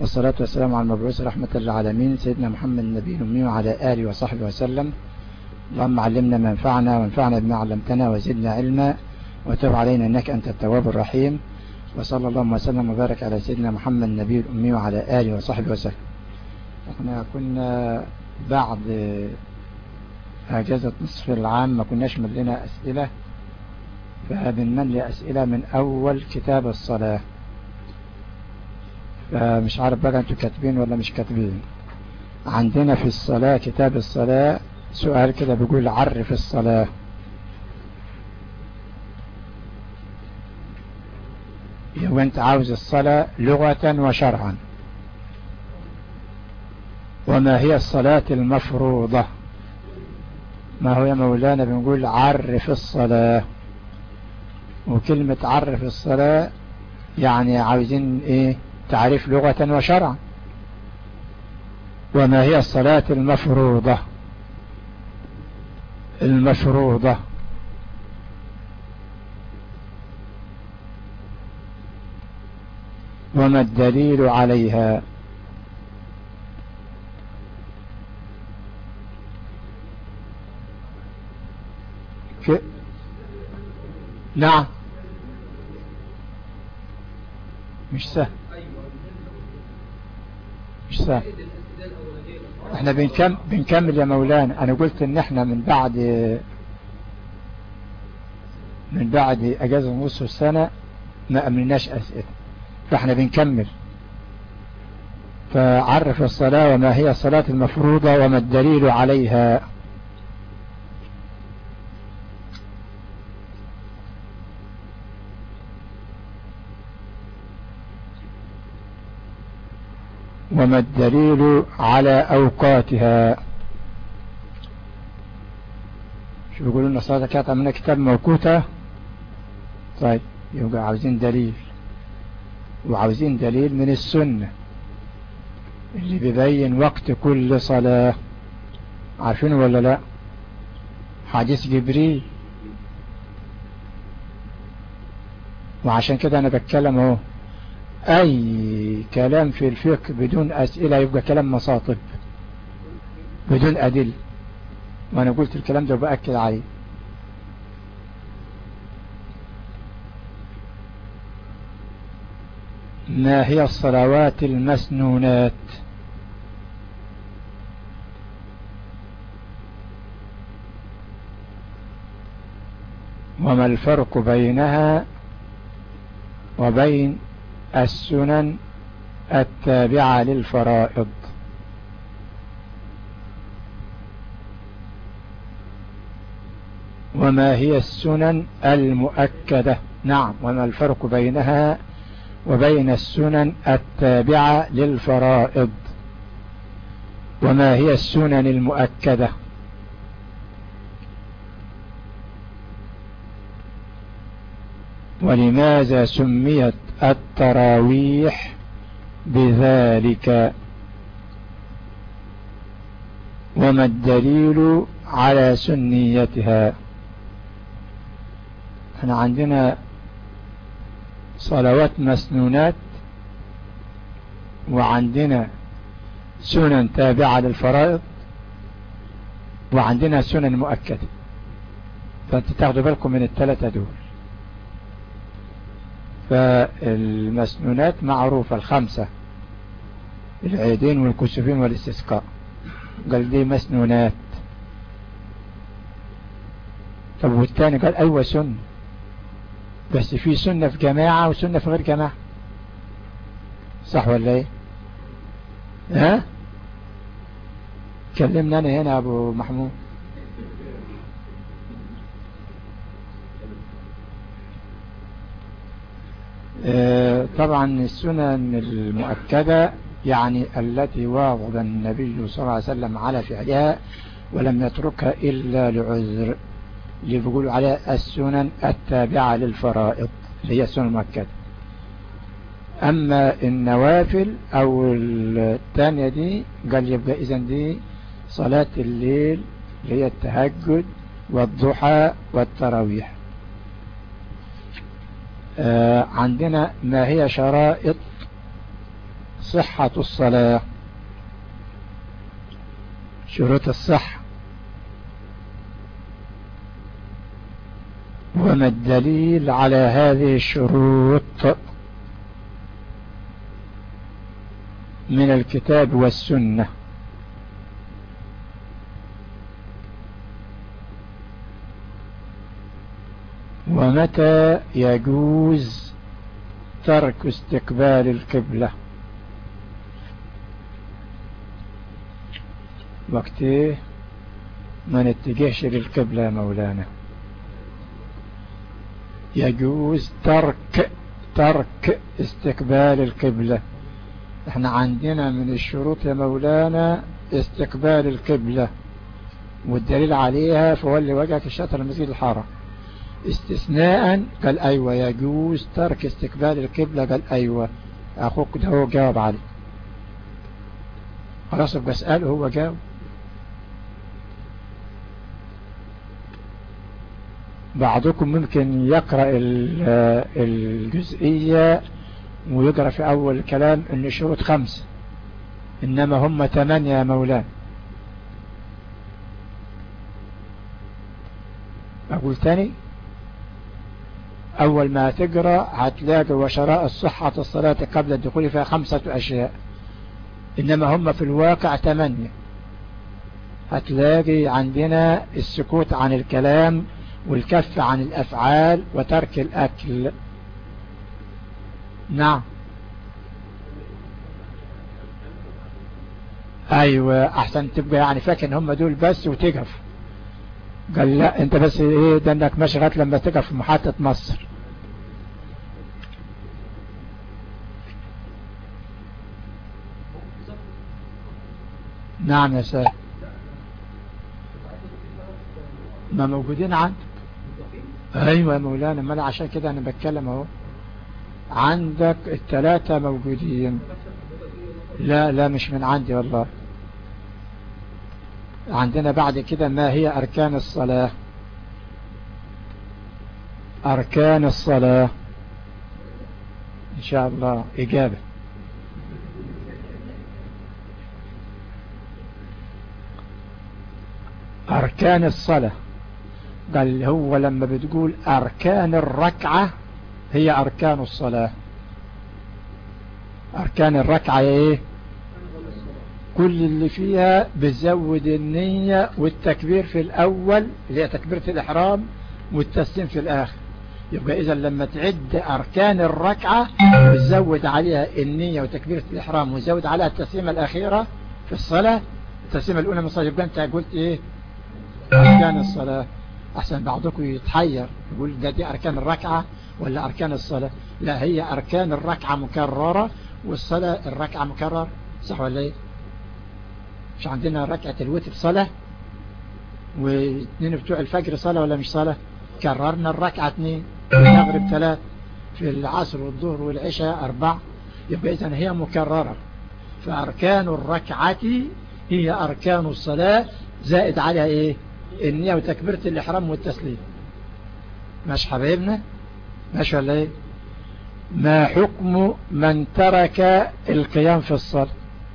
والصلاة والسلام على المبعوث رحمة للعالمين سيدنا محمد النبي الأمي وعلى آله وصحبه وسلم. اللهم علمنا ما ينفعنا وانفعنا بما علمتنا وزدنا علما وتب علينا إنك أنت التواب الرحيم. وصلى الله وسلم وبارك على سيدنا محمد النبي الأمي وعلى آله وصحبه وسلم. احنا كنا بعد أجازة نصف العام ما كناش ملينا أسئلة، فبنملي أسئلة من أول كتاب الصلاة، فمش عارف بقى انتوا كاتبين ولا مش كاتبين. عندنا في الصلاة كتاب الصلاة سؤال كده بيقول عرف الصلاة. وانت عاوز الصلاة لغة وشرعا. وما هي الصلاة المفروضة؟ ما هو يا مولانا بنقول عرف الصلاة، وكلمة عرف الصلاة يعني عاوزين ايه؟ تعريف لغة وشرعا. وما هي الصلاة المفروضة؟ المفروضة وما الدليل عليها؟ نعم مش سهل، مش سهل. احنا بنكمل يا مولانا. انا قلت ان احنا من بعد اجازة نصف السنة ما امناش اسئلة، فاحنا بنكمل. فعرف الصلاة وما هي الصلاة المفروضة وما الدليل عليها؟ وما الدليل على أوقاتها؟ شو بيقولوا لنا الصلاة كانت عملنا كتاب موقوتة. طيب يبقى عاوزين دليل، وعاوزين دليل من السنة اللي بيبين وقت كل صلاة. عارفين ولا لا؟ حديث جبريل. وعشان كده أنا بتكلم اهو. أي كلام في الفقه بدون أسئلة يبقى كلام مصاطب بدون أدلة، وأنا قلت الكلام ده وبأكد عليه. ما هي الصلوات المسنونات؟ وما الفرق بينها وبين السنن التابعة للفرائض؟ وما هي السنن المؤكدة؟ نعم، وما الفرق بينها وبين السنن التابعة للفرائض؟ وما هي السنن المؤكدة؟ ولماذا سميت التراويح بذلك؟ وما الدليل على سنيتها؟ احنا عندنا صلوات مسنونات، وعندنا سنن تابعة للفرائض، وعندنا سنن مؤكدة. فانت تاخدوا بالكم من الثلاثة دول. فالمسنونات معروفة الخمسة، العيدين والكسوفين والاستسقاء، قال دي مسنونات. طب والتاني قال ايوه سنة، بس في سنة في جماعة وسنة في غير جماعة، صح ولا ايه؟ ها كلمنا انا هنا ابو محمود. طبعا السنن المؤكدة يعني التي واظب النبي صلى الله عليه وسلم على فعلها ولم يتركها إلا لعذر، اللي بيقولوا عليها السنن التابعة للفرائض، اللي هي السنن المؤكدة. أما النوافل أو الثانية دي قال يبقى إذن دي صلاة الليل اللي هي التهجد والضحى والتراويح. عندنا ما هي شرائط صحة الصلاة. شروط الصحة. وما الدليل على هذه الشروط من الكتاب والسنة؟ ومتى يجوز ترك استقبال القبلة؟ وقته ما نتجهش للقبلة يا مولانا. يجوز ترك استقبال القبلة. احنا عندنا من الشروط يا مولانا استقبال القبلة، والدليل عليها فولي وجهك الشطر المسجد الحرام. استثناء قال ايوه يجوز ترك استقبال القبلة، قال ايوه. اخوك ده هو جاوب عليه، خلاص بسأله هو جاوب. بعضكم ممكن يقرأ الجزئية ويقرأ في أول الكلام إن الشروط 5، إنما هم 8 يا مولانا. أقول تاني، أول ما تقرأ هتلاقي وشراء الصحة الصلاة قبل الدخول فيها 5 أشياء، إنما هم في الواقع 8. هتلاقي عندنا السكوت عن الكلام، والكف عن الأفعال، وترك الأكل. نعم أيوة، أحسن تبقى يعني فاكر هم دول بس وتقف. قال لا انت بس ايه ده انك ماشي لغايه لما تقف في محطة مصر. نعم يا سيد، ما موجودين عندك. ايوه يا مولانا، ما عشان كده انا بتكلم اهو. عندك ال3 موجودين. لا مش من عندي والله. عندنا بعد كده ما هي أركان الصلاة. أركان الصلاة إن شاء الله إجابة. أركان الصلاة قال هو لما بتقول أركان الركعة هي أركان الصلاة. أركان الركعة إيه؟ كل اللي فيها بتزود النية والتكبير في الأول اللي هي تكبيرة الإحرام، والتسليم في الآخر. يبقى إذا لما تعد أركان الركعة بتزود عليها النية وتكبيرة الإحرام، وتزود عليها التسليمة الأخيرة في الصلاة، التسليمة الأولى من الصلاة. يبقى أنت قلت إيه؟ أركان الصلاة. أحسن بعضكم يتحير يقول دي أركان الركعة ولا أركان الصلاة. لا، هي أركان الركعة مكررة والصلاة الركعة مكررة، صح ولا إيه؟ مش عندنا ركعة الوتر صلاة واثنين بتوع الفجر صلاة ولا مش صلاة؟ كررنا الركعة 2، المغرب 3، في العصر والظهر والعشاء 4. يبقى إذن هي مكررة. فأركان الركعة هي أركان الصلاة زائد عليها إيه؟ النية وتكبيرة الإحرام والتسليم. ماشي حبايبنا؟ ماشي ولا إيه؟ ما حكم من ترك القيام في الصلاة؟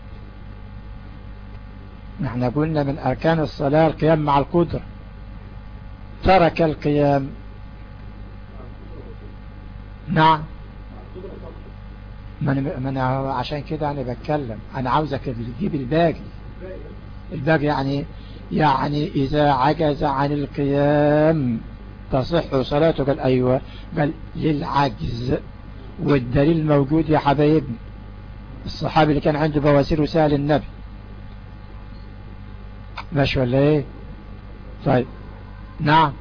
نحن قلنا من أركان الصلاة القيام مع القدرة. ترك القيام. نعم، ما أنا عشان كده أنا بتكلم، أنا عاوزك تجيب الباقي يعني إذا عجز عن القيام تصح صلاته. قال أيوة، قال للعجز، والدليل موجود يا حبايبنا. الصحابي اللي كان عنده بواسير وسأل النبي. ماشي ولا ايه؟ طيب نعم.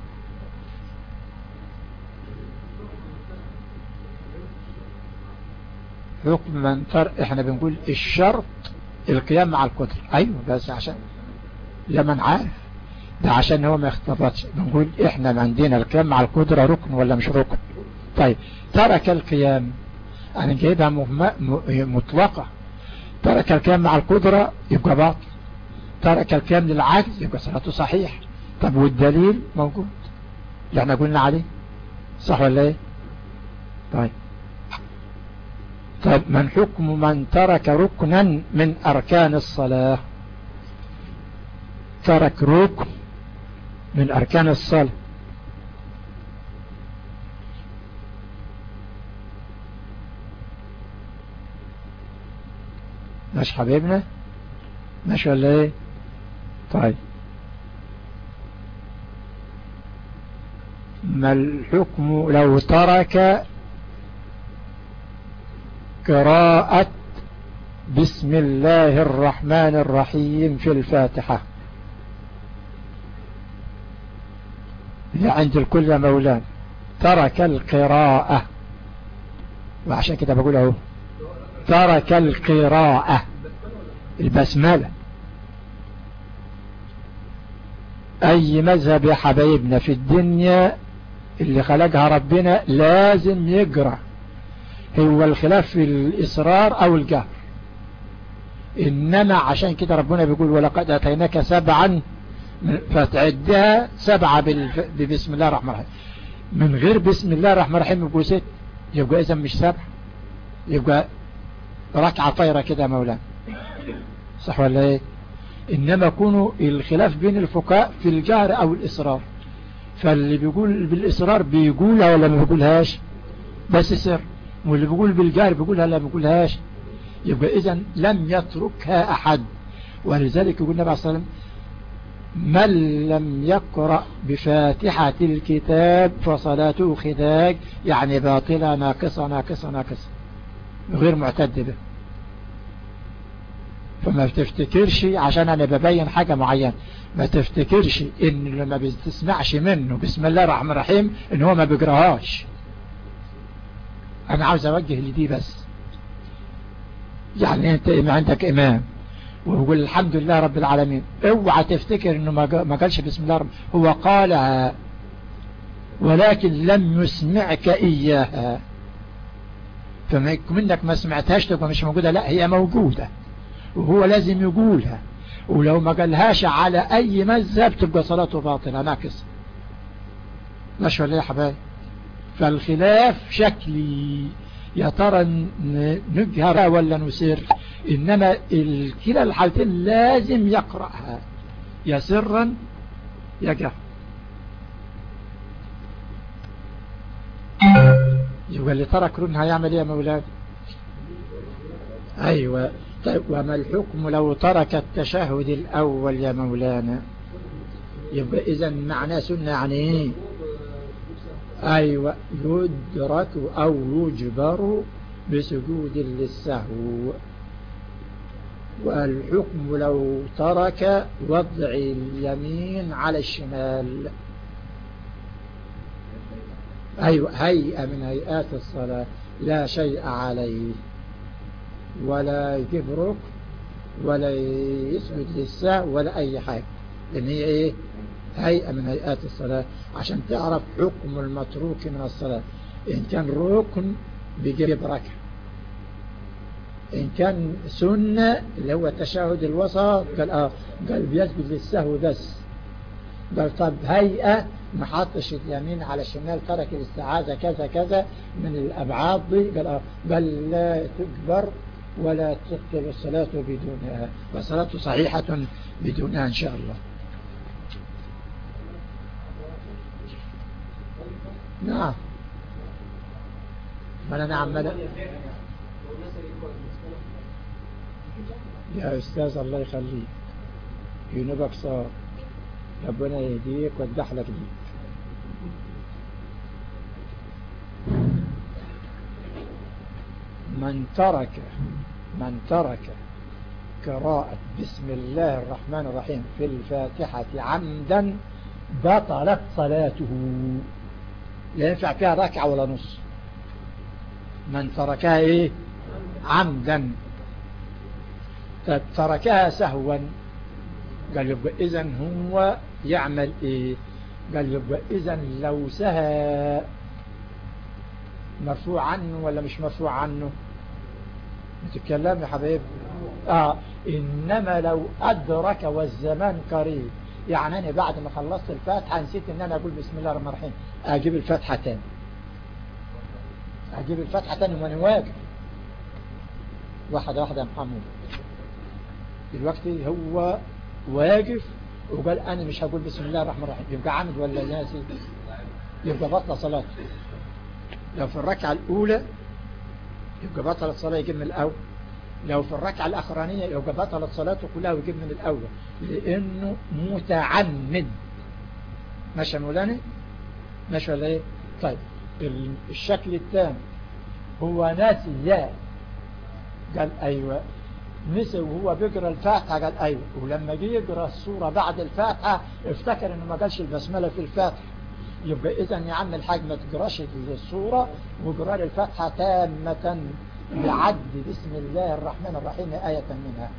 حكم من احنا بنقول الشرط القيام مع القدر. ايوه بس عشان لمن عارف ده، عشان هو ما يختلطش بنقول احنا عندنا القيام مع القدرة ركن ولا مش ركن. طيب ترك القيام، انا جايبها مطلقة. ترك القيام مع القدرة يبقى باطل، ترك القيام للعجز يبقى صلاته صحيح. طب والدليل موجود اللي احنا قلنا عليه، صح ولا ايه؟ طيب طيب من حكم من ترك ركنا من أركان الصلاة؟ ترك ركن من أركان الصلاة. مش حبيبنا مش ولا ايه؟ طيب ما الحكم لو ترك قراءة بسم الله الرحمن الرحيم في الفاتحة؟ هي عند الكل يا مولانا ترك القراءة، وعشان كده بقول اهو ترك القراءة البسملة. اي مذهب يا حبايبنا في الدنيا اللي خلقها ربنا لازم يقرأ، هو الخلاف في الإصرار أو الجهر. إنما عشان كده ربنا بيقول ولقد أتيناك سبعا فتعدها سبعة بسم الله الرحمن الرحيم. من غير بسم الله الرحمن الرحيم يبقوا ست، يبقى إذا مش سبعة، يبقى ركعة طايرة كده مولانا، صح ولا ايه؟ إنما يكون الخلاف بين الفقهاء في الجهر أو الإصرار، فاللي بيقول بالإصرار بيقولها ولا ما بيقولهاش بس سر، واللي بيقول بالجهر بيقولها لا بيقولهاش، يبقى إذن لم يتركها أحد. ولذلك يقول النبي صلى الله عليه وسلم من لم يقرأ بفاتحة الكتاب فصلاته خداج، يعني باطلة ناقصة ناقصة ناقصة غير معتد به. فما تفتكرش عشان أنا ببين حاجة معينة، ما تفتكرش إن لما بتسمعش منه بسم الله الرحمن الرحيم إن هو ما بيقراهاش. أنا عاوز أوجه لدي بس، يعني أنت عندك إمام ويقول الحمد لله رب العالمين، اوعى تفتكر إنه ما قالش بسم الله الرحمن، هو قالها ولكن لم يسمعك إياها، فما منك ما سمعتهاش تبقى مش موجودة، لا هي موجودة وهو لازم يقولها، ولو ما قالهاش على أي مذهب تبقى صلاته باطلة ناقصة. ماشي ولا يا حبايب؟ فالخلاف شكلي يا ترى نجهر ولا نسر، إنما كلا الحالتين لازم يقرأها يا سرا يا جهرا. يبقى اللي ترك ركن هيعمل ايه يا مولانا؟ ايوه. طيب وما الحكم لو ترك التشهد الاول يا مولانا؟ يبقى اذا معناه سنة يعني ايه؟ ايوه يدرك او يجبر بسجود للسهو. والحكم لو ترك وضع اليمين على الشمال، أيوة هيئة من هيئات الصلاة لا شيء عليه، ولا يجيب ركن ولا يسجد للسهو ولا أي حاجة، لأن هي إيه؟ هيئة من هيئات الصلاة، عشان تعرف حكم المتروك من الصلاة. إن كان ركن بيجيب ركعة، إن كان سنة اللي هو التشهد الوسط قال بيسجد للسهو بس. قال طب هيئة ما حطش اليمين على الشمال، ترك الاستعاذة كذا كذا من الأبعاد دي، قال لا تكبر ولا تبطل الصلاة بدونها، والصلاة صحيحة بدونها إن شاء الله. نعم ما أنا عمال يا أستاذ الله يخليك ينوبك صار، ربنا يهديك ويدحلك ديك. من ترك قراءة بسم الله الرحمن الرحيم في الفاتحة عمدا بطلت صلاته، لا ينفع فيها ركعة ولا نص. من تركها ايه؟ عمدا. تركها سهوا، قال يبقى إذن هو يعمل ايه؟ قال يبقى إذن لو سهى مرفوع عنه ولا مش مرفوع عنه؟ نتكلم يا حبيب. إنما لو أدرك والزمان قريب، يعني أنا بعد ما خلصت الفاتحة نسيت إن أنا أقول بسم الله الرحمن الرحيم، أجيب الفاتحة تاني وأنا واقف، واحدة واحدة يا محمد. دلوقتي هو واقف وقال أنا مش هقول بسم الله الرحمن الرحيم، يبقى عامد ولا ناسي؟ يبقى بطل صلاته. لو في الركعة الأولى يبقى بطلت صلاة يجيب من الأول، لو في الركعة الأخرانية يبقى بطلت صلاته كلها ويجيب من الأول، لأنه متعمد. ماشي يا مولانا؟ ماشي ولا إيه؟ طيب الشكل الثاني هو ناسي، قال أيوة، نسي وهو بيقرأ الفاتحة، قال أيوة، ولما جه يقرأ السورة بعد الفاتحة افتكر إنه ما قالش البسملة في الفاتحة. يبقى إذن يا عم الحاج ما تقراش السورة وقرأ الفاتحة تامة لعد بسم الله الرحمن الرحيم آية منها.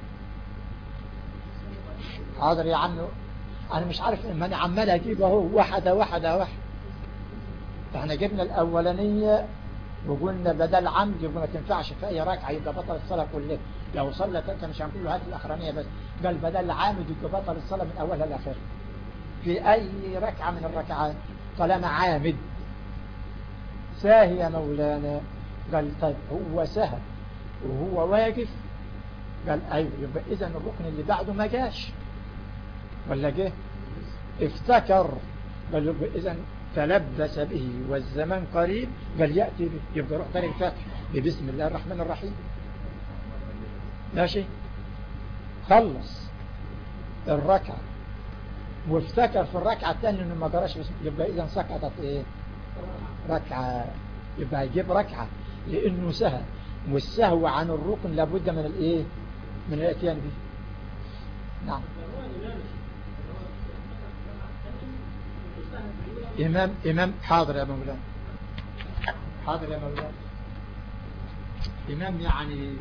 حاضر يا عم، أنا مش عارف إما أنا عمال أجيب أهو واحدة واحدة واحدة. فإحنا جبنا الأولانية وقلنا بدل عمد يبقى ما تنفعش في أي ركعة، يبقى بطل الصلاة كلها. لو صلى تلك مش هنقول له هات الأخرانية بس، قال بدل عامد يبقى بطل الصلاة من أولها لآخرها في أي ركعة من الركعات طالما عامد. ساهي يا مولانا، قال طيب هو سهى وهو واقف، قال أيوه، يبقى إذن الركن اللي بعده ما جاش ولا جه؟ افتكر، قال يبقى إذن تلبس به والزمان قريب، قال يأتي به، يبقى روح تاني الفاتح ببسم الله الرحمن الرحيم. ماشي، خلص الركعة وافتكر في الركعة الثانية انه ما قراش بسم، يبقى اذا سقطت ايه؟ ركعة. يبقى يجيب ركعة لانه سهى، والسهو عن الركن لابد من الايه؟ من الاتيان به. نعم. امام حاضر يا مولانا، حاضر يا مولانا. امام يعني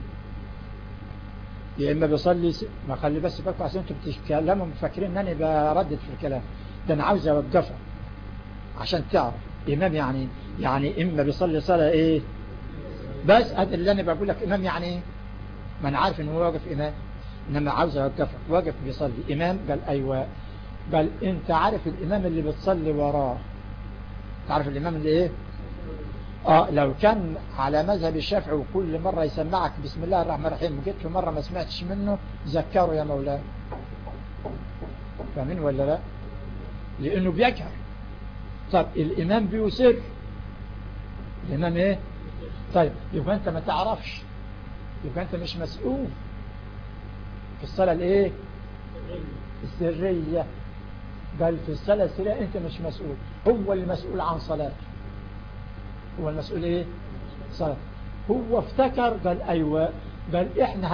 يا اما بيصلي ما خلي بس فكروا عشان انتوا بتتكلموا مفكرين ان انا بردد في الكلام ده، انا عاوز اوقفها عشان تعرف. امام يعني اما بيصلي صلاه ايه بس، هذا اللي انا بقول لك. امام يعني ايه؟ ما انا عارف ان هو واقف امام، انما عاوز اوقفك. واقف بيصلي امام، قال ايوه، قال انت عارف الامام اللي بتصلي وراه، تعرف الامام اللي ايه؟ لو كان على مذهب الشافعي وكل مرة يسمعك بسم الله الرحمن الرحيم وجيت في مرة ما سمعتش منه، ذكره يا مولانا. فاهمين ولا لا؟ لانه بيجهر. طب الامام بيسر، الامام ايه؟ طيب يبقى انت ما تعرفش، يبقى انت مش مسؤول في الصلاة الايه؟ السرية. قال في الصلاة السرية انت مش مسؤول، هو المسؤول عن صلاته، هو المسؤول ايه؟ صلاة. هو افتكر، قال ايوه، قال احنا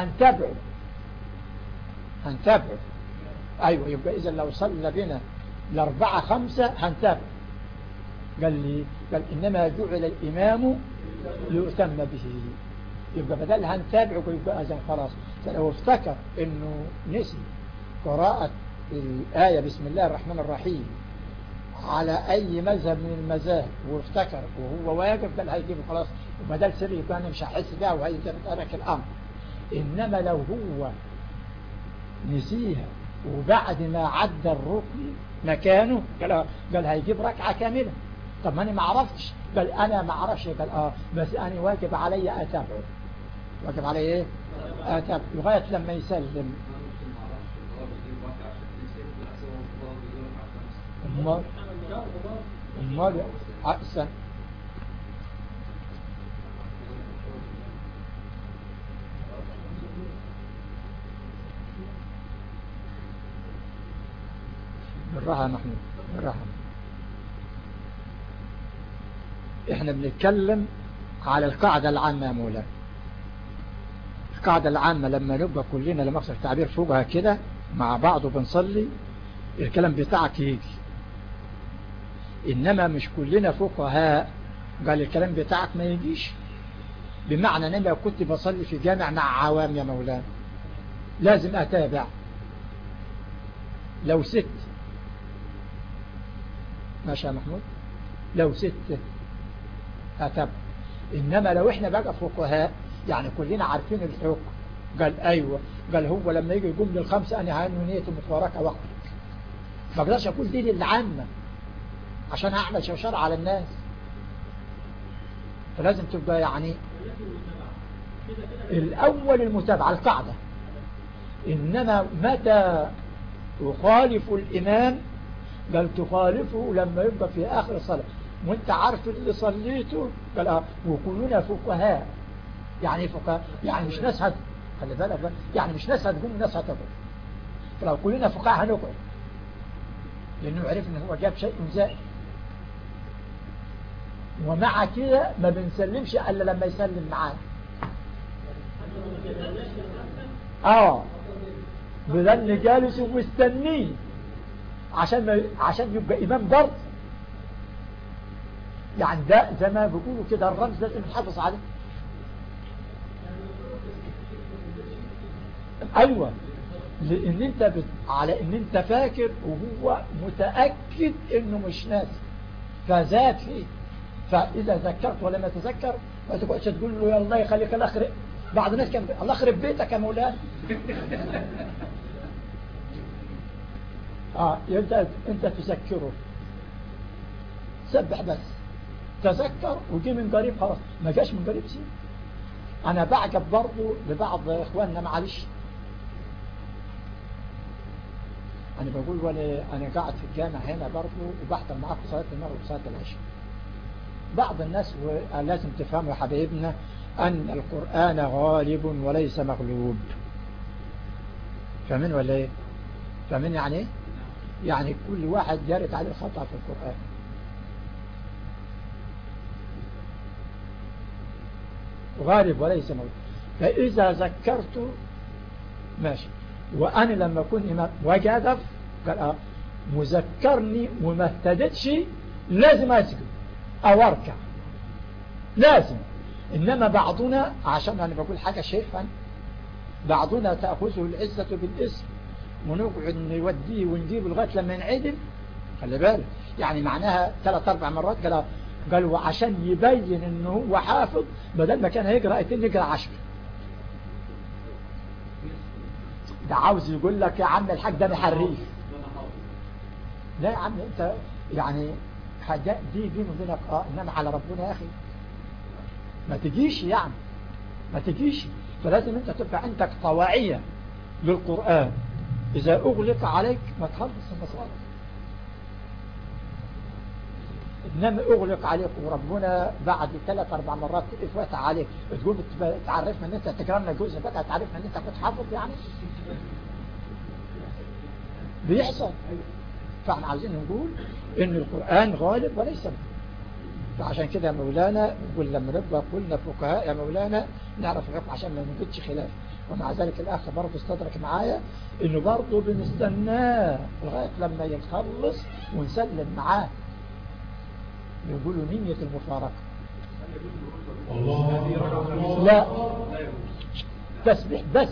هنتابعه. ايوه، يبقى اذا لو صلى بنا ل4 5 هنتابعه. قال انما جعل الامام ليؤتم به، يبقى بدل هنتابعه يبقى اذن خلاص. فلو افتكر انه نسي قراءة الآية بسم الله الرحمن الرحيم على أي مذهب من المذاهب وافتكر وهو واقف، قال هيجيبه خلاص، وبدل سري يبقى أنا مش هحس بها وهيترك الأمر. إنما لو هو نسيها وبعد ما عدى الركن مكانه، قال هيجيب ركعة كاملة. طب ما أنا ما عرفتش، قال أنا ما عرفش، قال بس أنا واجب علي أتابعه. واجب علي إيه؟ أتابعه لغاية لما يسلم. امال احسن. بالراحه يا محمود، بالراحه. احنا بنتكلم على القاعده العامه يا مولانا. القاعده العامه لما نبقى كلنا لمقصد التعبير فوقها كده مع بعض وبنصلي الكلام بتاعك يجي، إنما مش كلنا فقهاء قال الكلام بتاعك ما يجيش. بمعنى أن لو كنت بصلي في جامع مع عوام يا مولانا لازم أتابع. لو ست، ماشي يا محمود، لو ست أتابع. إنما لو إحنا بقى فقهاء يعني كلنا عارفين الحكم، قال أيوة، قال هو لما يجي يقوم للخمسة أنا هعنو نية متفارقة وقت، ما اقدرش أقول دي للعامة عشان هعمل شوشرة على الناس. فلازم تبقى يعني الأول المتابعة القاعدة. إنما متى تخالف الإمام قال تخالفه لما يبقى في آخر الصلاة وانت عارف اللي صليته قال وكلنا فقهاء. يعني فقهاء يعني مش ناس خلي بالك بقى، يعني مش ناس هتقوم وناس هتقوم. فلو كلنا فقهاء هنقعد لأنه عرف إن هو جاب شيء زائد. ومع كده ما بنسلمش إلا لما يسلم معانا. بذل جالس ومستنيه عشان يبقى إمام برضه. يعني ده زي ما بيقولوا كده الرمز لازم نحافظ عليه. أيوة، لأن أنت على أن أنت فاكر وهو متأكد أنه مش ناسي فزاد فيه. فإذا ذكرت ولم يتذكر ما تقعدش تقول له يا الله يخليك الأخر. بعض الناس كان الله يخرب بيتك يا مولانا. أنت تذكره سبح بس تذكر وجي من قريب خلاص، ما جاش من قريب سيب. أنا بعجب برضو لبعض إخواننا معلش. أنا بقول أنا قاعد في الجامع هنا برضو وبحضر معاكم صلاة المغرب وصلاة العشاء. بعض الناس لازم تفهموا يا حبايبنا أن القرآن غالب وليس مغلوب. فاهمين ولا إيه؟ فاهمين يعني إيه؟ يعني كل واحد يرد عليه خطأ في القرآن. غالب وليس مغلوب. فإذا ذكرت ماشي. وأنا لما أكون إمام وجدف قال مذكرني وما اهتدتش لازم أسجد أو أركع لازم. إنما بعضنا عشان أنا بقول حاجة شايفا بعضنا تأخذه العزة بالاسم ونقعد نوديه ونجيبه لغاية لما ينعدل. خلي بالك يعني معناها 3-4 مرات قالوا عشان يبين انه هو حافظ بدل ما كان هيقرأ 2 يقرأ 10. ده عاوز يقول لك يا عم الحاج ده محريف. لا يا عم انت يعني حاجات دي من بينك انما على ربنا يا اخي ما تجيش يعني ما تجيش. فلازم انت تبقى عندك طواعية للقرآن. اذا اغلق عليك ما تخلص المسألة. انما اغلق عليك وربنا بعد 3-4 مرات افوات عليك تقول تعرفنا ان انت تكرمنا جزء بقى تعرفنا ان انت كنت حافظ يعني بيحصل. فاحنا عاوزين نقول ان القرآن غالب وليس مغلوب. فعشان كده يا مولانا نقول لما نبقى قلنا فقهاء يا مولانا نعرف الحكم عشان ما نوجدش خلاف. ومع ذلك الاخ برضه استدرك معايا انه برضه بنستناه لغايه لما يخلص ونسلم معاه يقولوا نية المفارقة. لا تسبيح بس.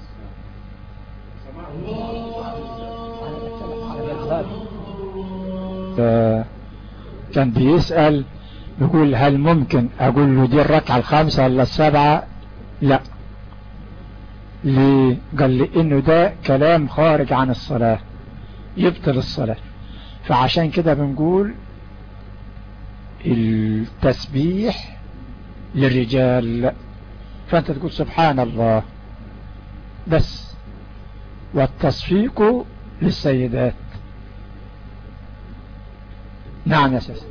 كان بيسأل يقول هل ممكن اقول له دي الركعة 5 ولا 7؟ لا. ليه؟ قال لي انه ده كلام خارج عن الصلاة يبطل الصلاة. فعشان كده بنقول التسبيح للرجال فانت تقول سبحان الله بس، والتصفيق للسيدات. نعم يا سيدي.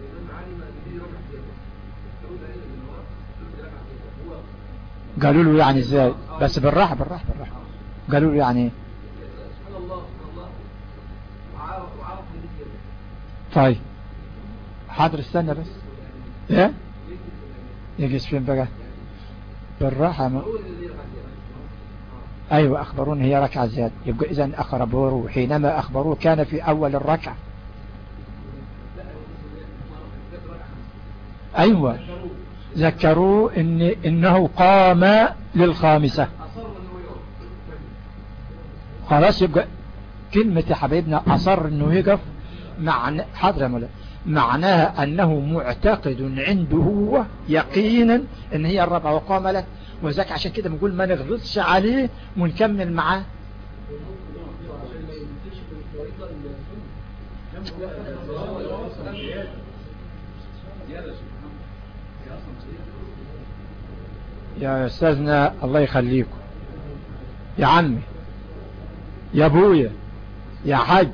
قالوا له يعني ازاي؟ بس بالراحة. قالوا له يعني طيب حاضر استنى بس. ايه يجلس فين بقى؟ بالراحة ايوه اخبرون هي ركعة زيادة. يبقى اذا اخبروه حينما اخبروه كان في اول الركعة. ايوه ذكروه انه قام للخامسة. خلاص يبقى كلمة يا حبيبنا اصر انه يقف حاضر يا مولانا معناها انه معتقد عنده هو يقينا ان هي الرابعة وقام له. وذاك عشان كده بنقول ما نغلطش عليه ونكمل معاه. يا أستاذنا الله يخليكم، يا عمي، يا ابويا، يا حاج،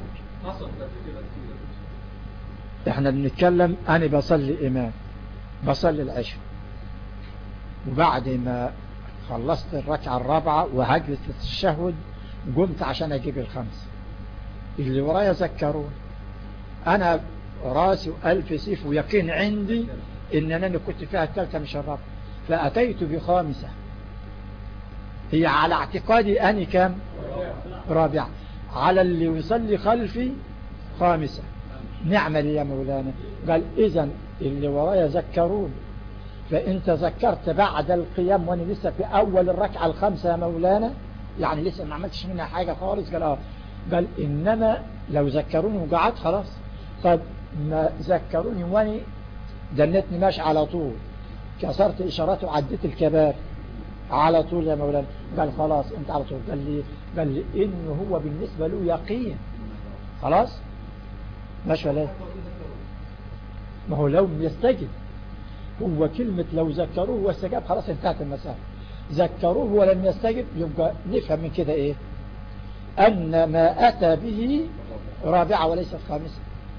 احنا بنتكلم. انا بصلي امام، بصلي العشاء، وبعد ما خلصت الركعة الرابعة وهجلس التشهد قمت عشان اجيب الخمس. اللي ورايا ذكرون، انا راسي ألف سيف ويقين عندي ان انا كنت فيها الثالثة مش الرابعة، فاتيت بخامسة. هي على اعتقادي اني كام؟ رابعة. على اللي يصلي خلفي خامسة. نعمل يا مولانا. قال اذا اللي ورايا ذكرون، فانت ذكرت بعد القيام وانا لسه في اول الركعة الخامسة يا مولانا، يعني لسه ما عملتش منها حاجة خالص. قال قال انما لو ذكروني وقعدت خلاص. طب ما ذكروني وانا دنتني ماشي على طول، كسرت اشارات وعديت الكبار على طول يا مولانا. قال خلاص انت على طول. قال لي انه هو بالنسبة له يقين خلاص ماشي ولا ايه؟ ما هو لو يستجب، هو كلمة لو ذكروه واستجاب خلاص انتهت المسألة. ذكروه ولم يستجب، يبقى نفهم من كده ايه؟ ان ما اتى به رابعة وليست خامسة.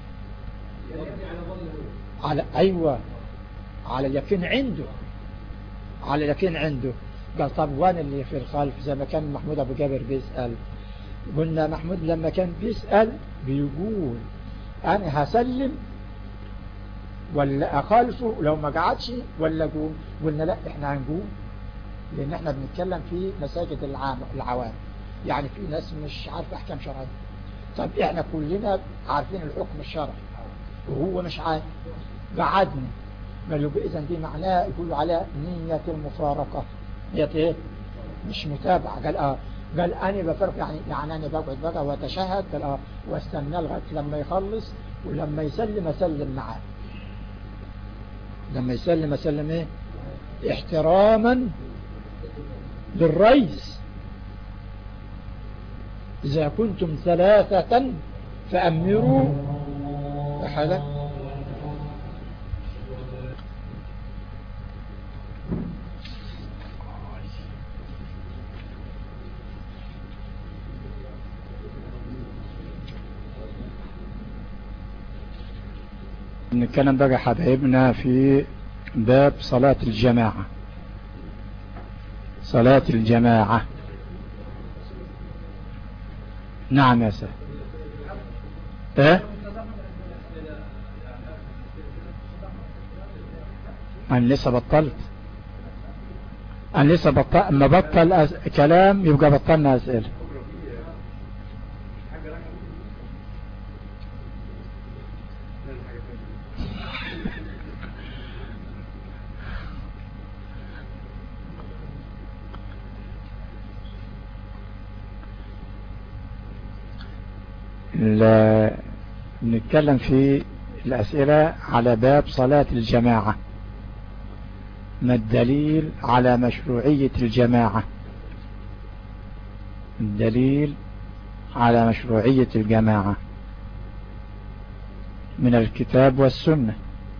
على ايوه، على اليقين عنده، على اليقين عنده. قال طب وانا اللي في الخلف زي ما كان محمود ابو جابر بيسأل. قلنا محمود لما كان بيسأل بيقول انا هسلم ولا اخالفه لو ما قعدش ولا اقوم؟ قلنا لا احنا هنقوم، لان احنا بنتكلم في مساجد العوام، يعني في ناس مش عارفه احكام شرعيه. طب احنا كلنا عارفين الحكم الشرعي وهو مش عارف، قعدنا. قالوا اذا دي معناه يقولوا عليها نية المفارقة. نية ايه؟ مش متابعة. قال انا بفرق، يعني انا بقعد بقى واتشهد. قال واستنى لغايه لما يخلص، ولما يسلم اسلم معاه. لما يسلم اسلم ايه؟ احتراما للرئيس. اذا كنتم ثلاثة فامروا احدا. نتكلم بقى حبايبنا في باب صلاة الجماعة. صلاة الجماعة. نعم يا سيد. ايه انا لسه بطلت، اما بطل كلام يبقى بطلنا اسئله. نتكلم في الأسئلة على باب صلاة الجماعة. ما الدليل على مشروعية الجماعة؟ الدليل على مشروعية الجماعة من الكتاب والسنة.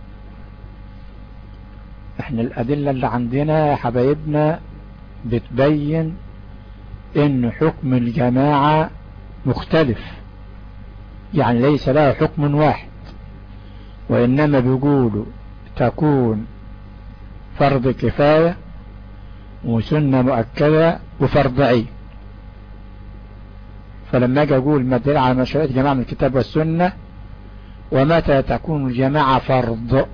احنا الأدلة اللي عندنا يا حبايبنا بتبين ان حكم الجماعة مختلف، يعني ليس لها حكم واحد، وإنما بيقولوا تكون فرض كفاية وسنة مؤكدة وفرض عين. فلما اجي اقول ما الدليل على مشروعية الجماعة من الكتاب والسنة، ومتى تكون الجماعة فرض؟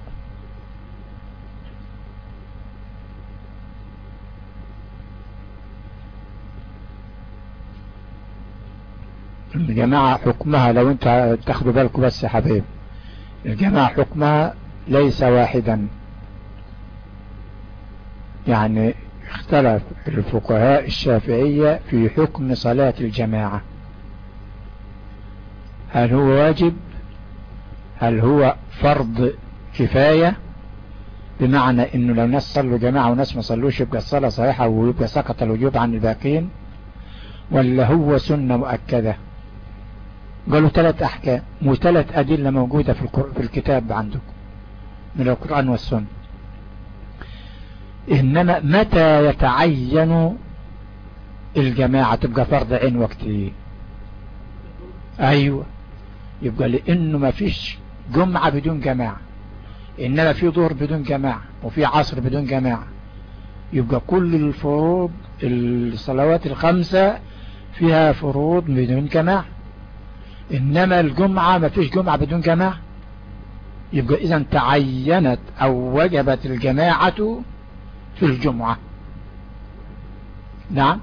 الجماعة حكمها، لو انت تاخدوا بالكم بس يا حبيب، الجماعة حكمها ليس واحدا. يعني اختلف الفقهاء الشافعية في حكم صلاة الجماعة، هل هو واجب، هل هو فرض كفاية، بمعنى انه لو ناس صلوا جماعة وناس ما صلوش يبقى الصلاة صحيحة ويبقى سقط الوجوب عن الباقين، ولا هو سنة مؤكدة؟ قالوا 3 أحكام و3 أدلة موجودة في الكتاب عندكم من القرآن والسنة. إنما متى يتعين الجماعة تبقى فرض عين وقتي؟ أيوة، يبقى لأنه ما فيش جمعة بدون جماعة، إنما في ظهر بدون جماعة وفي عصر بدون جماعة، يبقى كل الفروض الصلوات الخمسة فيها فروض بدون جماعة، إنما الجمعة ما فيش جمعة بدون جماعة، يبقى إذن تعينت أو وجبت الجماعة في الجمعة. نعم،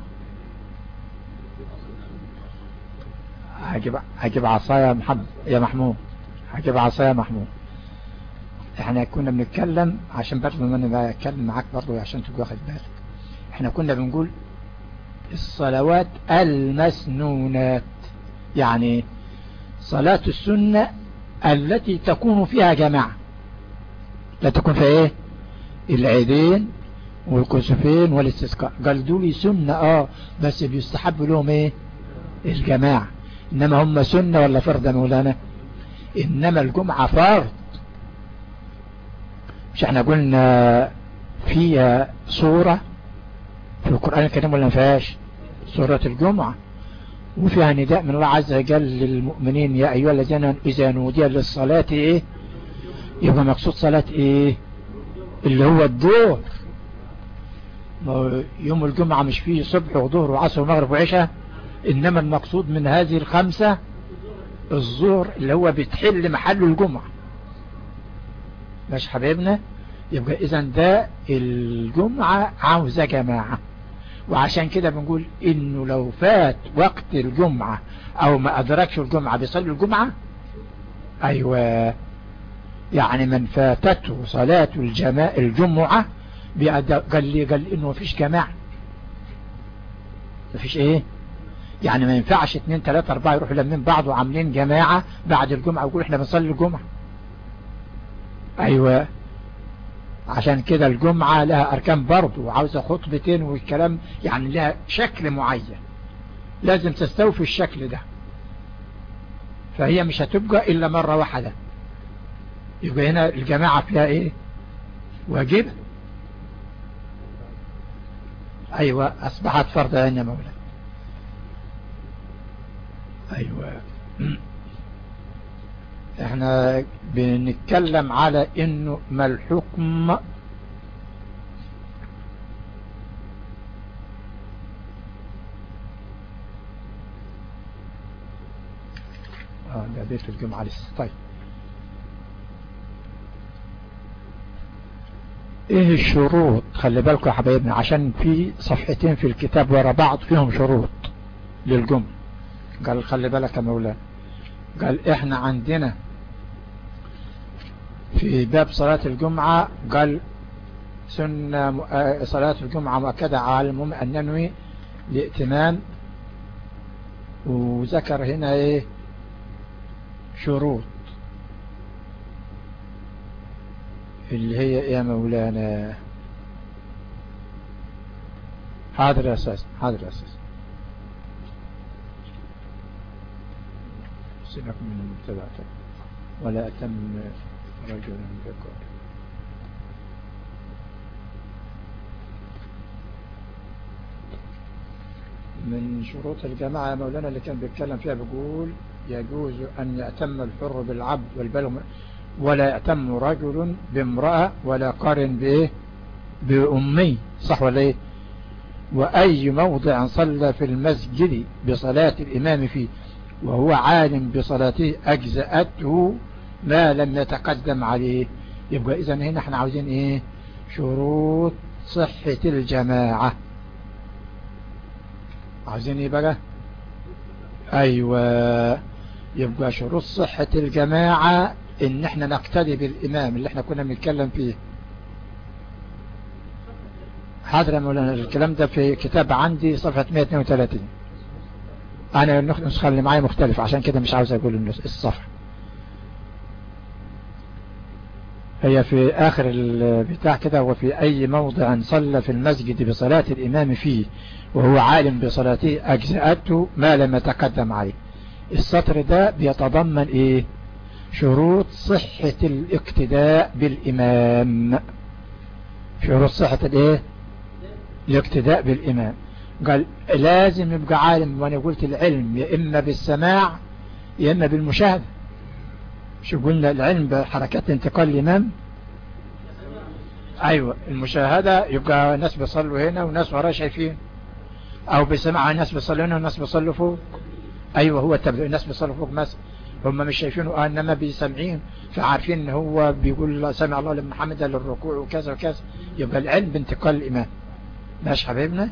هجيب عصايا يا محمود، هجيب عصايا محمود. احنا كنا بنتكلم عشان برضه ما انا بتكلم معاك برضه عشان تبقى واخد بالك، احنا كنا بنقول الصلوات المسنونات، يعني صلاة السنة التي تكون فيها جماعة، لا تكون فيها ايه؟ العيدين والكسوفين والاستسقاء، قال دول سنة بس بيستحب لهم ايه؟ الجماعة. انما هم سنة ولا فرض يا مولانا؟ انما الجمعة فرض. مش احنا قلنا فيها صورة في القرآن الكريم ولا ما فيهاش؟ سورة الجمعة، وفيها نداء من الله عز وجل للمؤمنين يا أيها الذين إذا نودي للصلاة ايه؟ يبقى مقصود صلاة ايه؟ اللي هو الظهر. يوم الجمعة مش فيه صبح وظهر وعصر ومغرب وعشاء، إنما المقصود من هذه الخمسة الظهر اللي هو بتحل محل الجمعة. مش حبيبنا؟ يبقى إذن ده الجمعة عاوزة جماعة، وعشان كده بنقول إنه لو فات وقت الجمعة أو ما أدركش الجمعة بيصلي الجمعة. أيوة، يعني من فاتته صلاة الجمعة قال إنه مفيش جماعة، مفيش إيه؟ يعني ما ينفعش 2 3 4 يروحوا لمين بعض وعاملين جماعة بعد الجمعة ويقولوا احنا بنصلي الجمعة. ايوه، عشان كده الجمعة لها اركان برضه وعاوزة خطبتين والكلام، يعني لها شكل معين لازم تستوفي الشكل ده، فهي مش هتبقى الا مرة واحدة. يبقى هنا الجماعة فيها ايه؟ واجب. ايوه، اصبحت فرض عين يا مولانا. ايوه، احنا بنتكلم على انه ما الحكم ده بيت الجمعة لسه. طيب، ايه الشروط؟ خلي بالكم يا حبايبنا عشان في صفحتين في الكتاب ورا بعض فيهم شروط للجمعة. قال خلي بالك يا مولانا، قال احنا عندنا في باب صلاة الجمعة قال سنة صلاة الجمعة مؤكدة على المؤمن أن ينوي لائتمان، وذكر هنا ايه؟ شروط اللي هي ايه يا مولانا؟ حاضر يا أساس، حاضر يا أساس، سيبك من المبتدع ولا أتم رجل ذكر. من شروط الجماعة يا مولانا اللي كان بيتكلم فيها بيقول يجوز أن يأتم الحر بالعبد والبلغ، ولا يأتم رجل بامرأة ولا قارن بإيه؟ بأمي، صح ولا إيه؟ وأي موضع صلى في المسجد بصلاة الإمام فيه وهو عالم بصلاته أجزأته ما لم يتقدم عليه. يبقى إذن هنا احنا عاوزين إيه؟ شروط صحة الجماعة. عاوزين إيه بقى؟ أيوة، يبقى شروط صحة الجماعة إن احنا نقتدي بالإمام اللي احنا كنا بنتكلم فيه. حاضر يا مولانا، الكلام ده في كتاب عندي صفحة 132. أنا النسخة اللي معايا مختلف عشان كده مش عاوز أقول الصفحة. هي في آخر البتاع كده، وفي أي موضع صلى في المسجد بصلاة الإمام فيه وهو عالم بصلاته أجزأته ما لم يتقدم عليه. السطر ده بيتضمن إيه؟ شروط صحة الاقتداء بالإمام. شروط صحة الايه الاقتداء بالإمام. قال لازم يبقى عالم، وانا قلت العلم يا إما بالسماع يا إما بالمشاهدة. شو قلنا؟ العلم بحركات انتقال الإمام. أيوة المشاهدة يبقى ناس بيصلوا هنا وناس وراه شايفين، أو بسماع ناس بيصلوا هنا وناس بيصلوا فوق. أيوة هو التبدأ، الناس بيصلوا فوق مثلا هم مش شايفينه إنما بيسمعين، فعارفين إن هو بيقول سمع الله لمن حمده للركوع وكذا وكذا. يبقى العلم بانتقال الإمام. ماشي حبيبنا.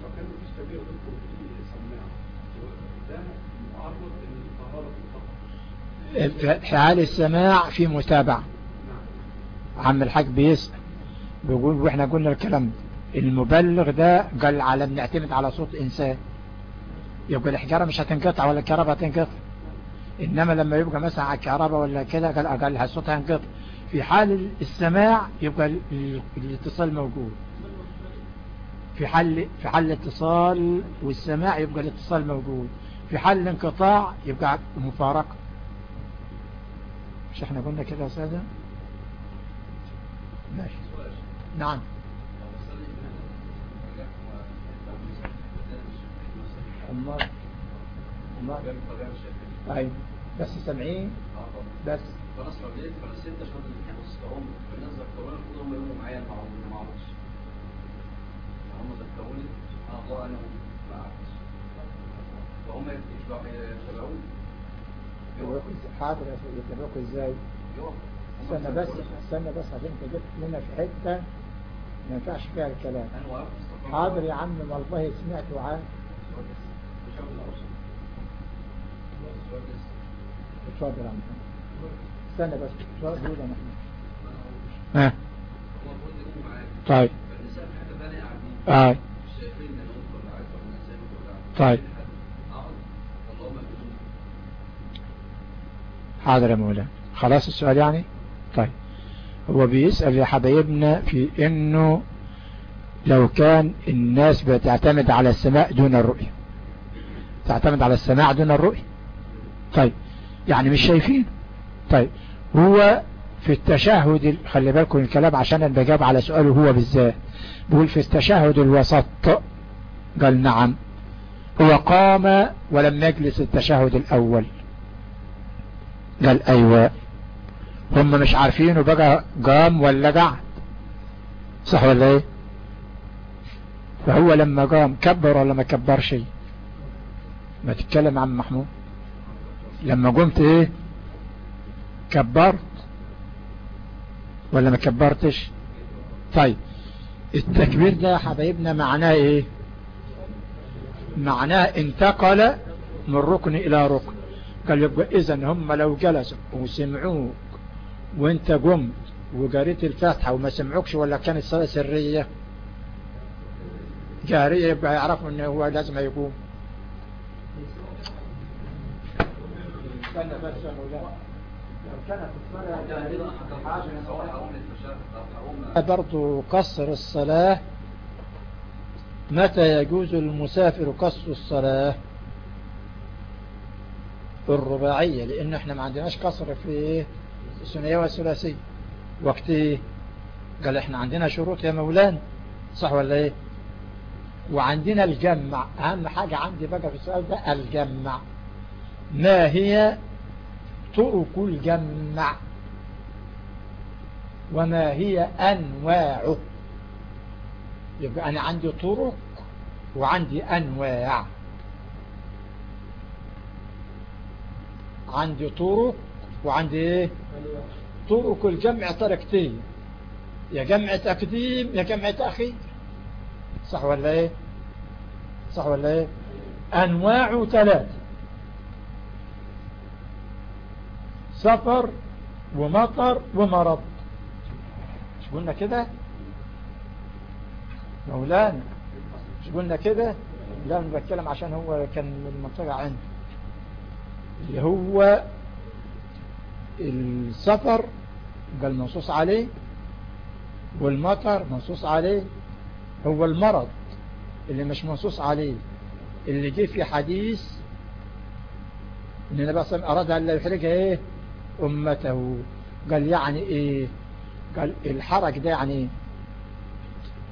في حال السماع في متابعة. عم الحاج بيسأل بيقول، واحنا قلنا الكلام المبلغ ده قال على بنعتمد على صوت إنسان، يبقى الحجارة مش هتنقطع ولا الكهرباء هتنقطع. إنما لما يبقى مثلا على الكهرباء ولا كده قال أقل الصوت هينقطع. في حال السماع يبقى الاتصال موجود. في حال الاتصال والسماع يبقى الاتصال موجود. في حال الانقطاع يبقى مفارقة. مش احنا قلنا كده يا سادة؟ ماشي. نعم. الله ايوه بس سامعين بس خلاص فبديت فلسنت شهر النص الناس ذكروني كلهم يقوموا معايا ما اعرفش هم ذكروني والله انا ما اعرفش فهم يتبعوني حاضر يتبعوكوا ازاي؟ استنى بس عشان انت جبت لنا في حته ما ينفعش فيها الكلام. حاضر يا عم والله سمعت وعاد. اتفضل يا عم. استنى بس دول انا. ها طيب طيب حاضر يا مولانا. خلاص السؤال يعني. طيب هو بيسأل يا حبايبنا في انه لو كان الناس بتعتمد على السماع دون الرؤية، تعتمد على السماع دون الرؤية، طيب يعني مش شايفين. طيب هو في التشهد، خلي بالكم الكلام عشان انا بجاوب على سؤاله هو بالذات. بيقول في التشهد الوسط، قال نعم. هو قام ولم يجلس التشهد الاول، قال ايوه. هم مش عارفينه بقى قام ولا قعد، صح ولا ايه؟ فهو لما قام كبر ولا ما كبرش؟ ما تتكلم عن محمود. لما قمت ايه؟ كبرت ولا ما كبرتش؟ طيب التكبير ده يا حبايبنا معناه ايه؟ معناه انتقل من ركن الى ركن. قال يبقى اذا هم لو جلسوا وسمعوك وانت قمت وقريت الفاتحة وما سمعوكش، ولا كانت صلاة سرية جارية، يبقى يعرفوا انه هو لازم يقوم. استنى بس يا مولانا، لو كانت الصلاة جارية برضو قصر الصلاة. متى يجوز المسافر قصر الصلاة؟ الرباعية، لان احنا ما عندناش قصر في الثنائية والثلاثية. وقت ايه؟ قال احنا عندنا شروط يا مولانا، صح ولا ايه؟ وعندنا الجمع. اهم حاجة عندي بقى في السؤال ده الجمع. ما هي طرق الجمع وما هي انواعه؟ يبقى انا عندي طرق وعندي انواع. عندي طرق وعندي ايه؟ طرق الجمع طريقتين، يا جمع تقديم يا جمع تأخير، صح ولا ايه؟ صح ولا ايه؟ انواع 3: سفر ومطر ومرض. مش قلنا كده مولانا؟ مش قلنا كده؟ لا انا بتكلم عشان هو كان من المنطقة عندي. اللي هو السفر قال منصوص عليه، والمطر منصوص عليه. هو المرض اللي مش منصوص عليه، اللي جه في حديث ان النبي صلى الله عليه وسلم اراد ان لا يحرجها ايه؟ امته. قال يعني ايه؟ قال الحرج ده يعني ايه؟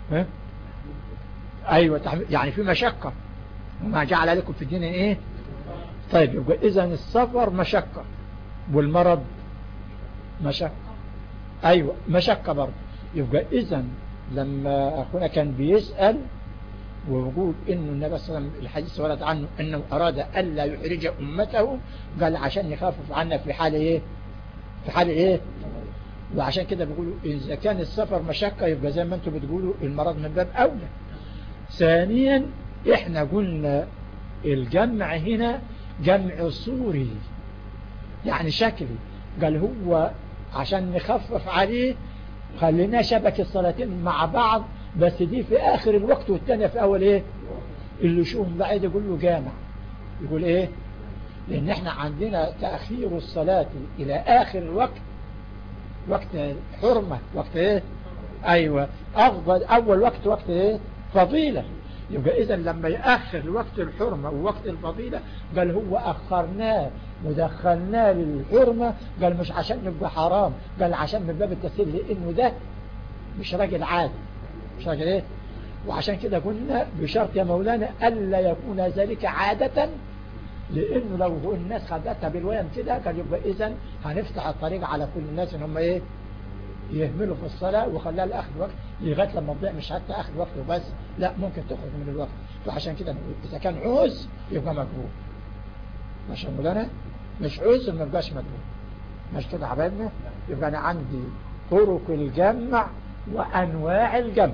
ها؟ ايوه يعني في مشقة، وما جعل عليكم في الدين ايه. طيب يبقى اذا السفر مشقة والمرض مشقة. ايوه مشقة برضه. يبقى اذا لما اخونا كان بيسأل ويقول انه النبي صلى الله عليه وسلم الحديث ورد عنه انه اراد الا يحرج امته، قال عشان يخفف عنا في حال ايه، في حال ايه. وعشان كده بيقولوا اذا كان السفر مشقة يبقى زي ما انتم بتقولوا المرض من باب اولى. ثانيا احنا قلنا الجمع هنا جمع صوري يعني شكلي، قال هو عشان نخفف عليه خلينا شبك الصلاتين مع بعض، بس دي في آخر الوقت والتانية في أول إيه. اللي يشوفهم بعيد يقول له جامع، يقول إيه، لأن إحنا عندنا تأخير الصلاة إلى آخر الوقت وقت حرمة، وقت إيه. أيوة أفضل أول وقت وقت إيه، فضيلة. يبقى إذا لما يأخر وقت الحرمة ووقت الفضيلة قال هو أخرناه ودخلناه للحرمة، قال مش عشان نبقى حرام، قال عشان من باب التسهيل، لأنه ده مش راجل عادي، مش راجل إيه. وعشان كده قلنا بشرط يا مولانا ألا يكون ذلك عادة، لأنه لو الناس خدتها بالويم كده قال يبقى إذا هنفتح الطريق على كل الناس إن هم إيه يهملوا في الصلاة وخلاها لآخر وقت لغاية لما تضيع، مش حتى آخر وقت وبس، لا ممكن تخرج من الوقت. فعشان كده إذا كان عوز يبقى مقبول، مش مولانا مش عوز ما يبقاش مقبول، مش كده حبايبنا. يبقى أنا عندي طرق الجمع وأنواع الجمع.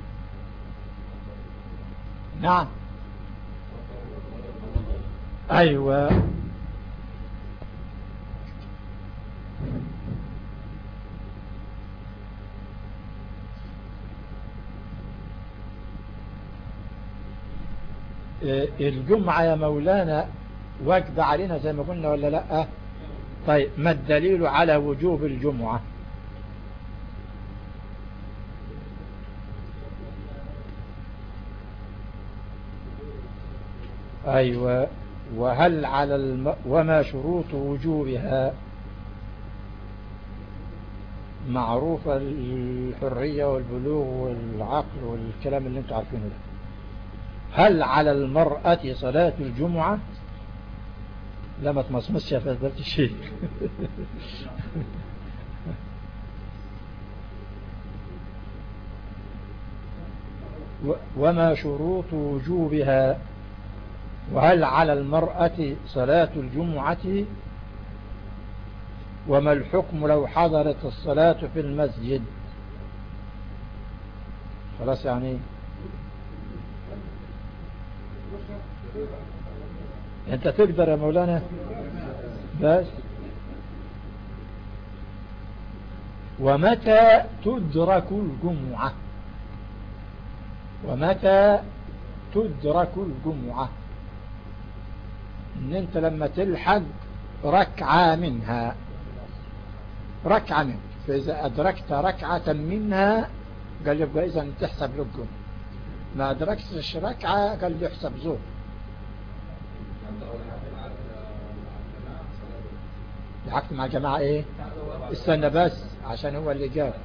نعم أيوة الجمعة يا مولانا واجب علينا زي ما قلنا ولا لا؟ طيب ما الدليل على وجوب الجمعة؟ أيوة وهل على وما شروط وجوبها؟ معروفة الحرية والبلوغ والعقل والكلام اللي انتوا عارفينه ده. هل على المرأة صلاة الجمعة؟ لا ما تمصمصش يا فضيلة الشيخ. وما شروط وجوبها؟ وهل على المرأة صلاة الجمعة؟ وما الحكم لو حضرت الصلاة في المسجد؟ خلاص يعني انت تقدر يا مولانا بس. ومتى تدرك الجمعة؟ ومتى تدرك الجمعة؟ ان انت لما تلحق ركعة منها، ركعة منها، فاذا ادركت ركعة منها قال يبقى اذا تحسب له الجمعة، ما ادركتش ركعة قال يحسب زور. لحقت مع جماعة ايه؟ استنى بس عشان هو اللي جاب.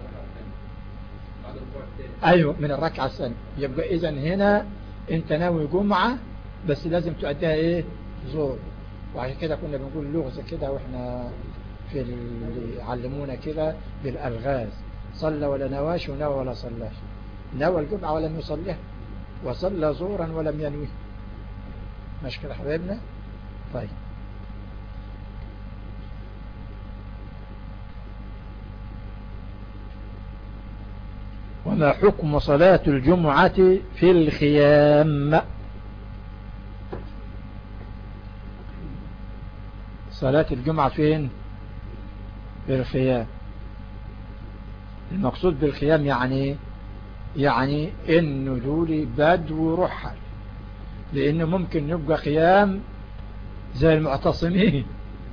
ايوه من الركعة الثانية. يبقى اذا هنا انت ناوي جمعة بس لازم تؤديها ايه؟ زور. وعشان كده كنا بنقول لغز كده واحنا في اللي علمونا كده بالالغاز، صلى ولا نواش ونوى ولا صلاش، نوى الجمعة ولم يصليها وصلى زورا ولم ينويه. مش كده حبايبنا؟ طيب وما حكم صلاة الجمعة في الخيام؟ صلاة الجمعة فين؟ في الخيام. المقصود بالخيام يعني انه دول بدو رحل، لانه ممكن يبقى خيام زي المعتصمين.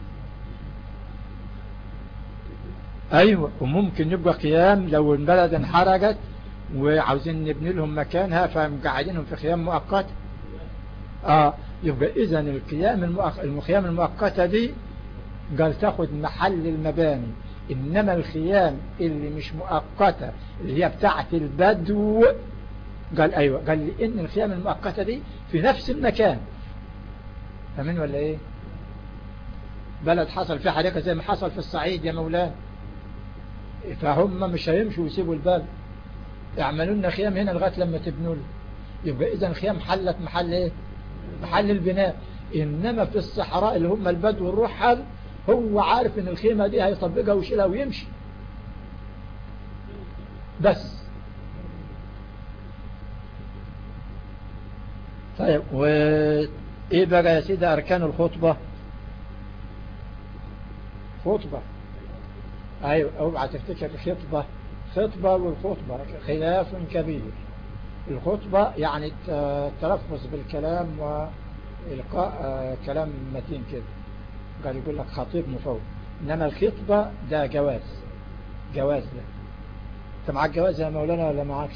ايوه وممكن يبقى قيام لو البلد انحرقت وعاوزين نبني لهم مكانها فمقعدينهم في خيام مؤقت. يبقى اذا الخيام المؤقتة دي قال تاخد محل المباني إنما الخيام اللي مش مؤقتة اللي هي بتاعة البدو قال أيوة، قال لي إن الخيام المؤقتة دي في نفس المكان. فمن ولا إيه؟ بلد حصل فيه حريقة زي ما حصل في الصعيد يا مولانا، فهم مش هيمشوا ويسيبوا البلد، يعملوا لنا خيام هنا لغاية لما تبنوا له. يبقى إذا الخيام حلت محل إيه؟ محل البناء. إنما في الصحراء اللي هم البدو والرحل هو عارف إن الخيمة دي هيطبقها ويشيلها ويمشي بس. طيب وإيه بقى يا سيدي أركان الخطبة؟ خطبة، أيوة، اوعى تفتكر الخطبة، خطبة والخطبة خلاف كبير. الخطبة يعني التلفظ بالكلام وإلقاء كلام متين كده، قال يقول لك خطيب مفوض. إنما الخطبة ده جواز، جواز ده. أنت معاك جواز يا مولانا ولا معاكش؟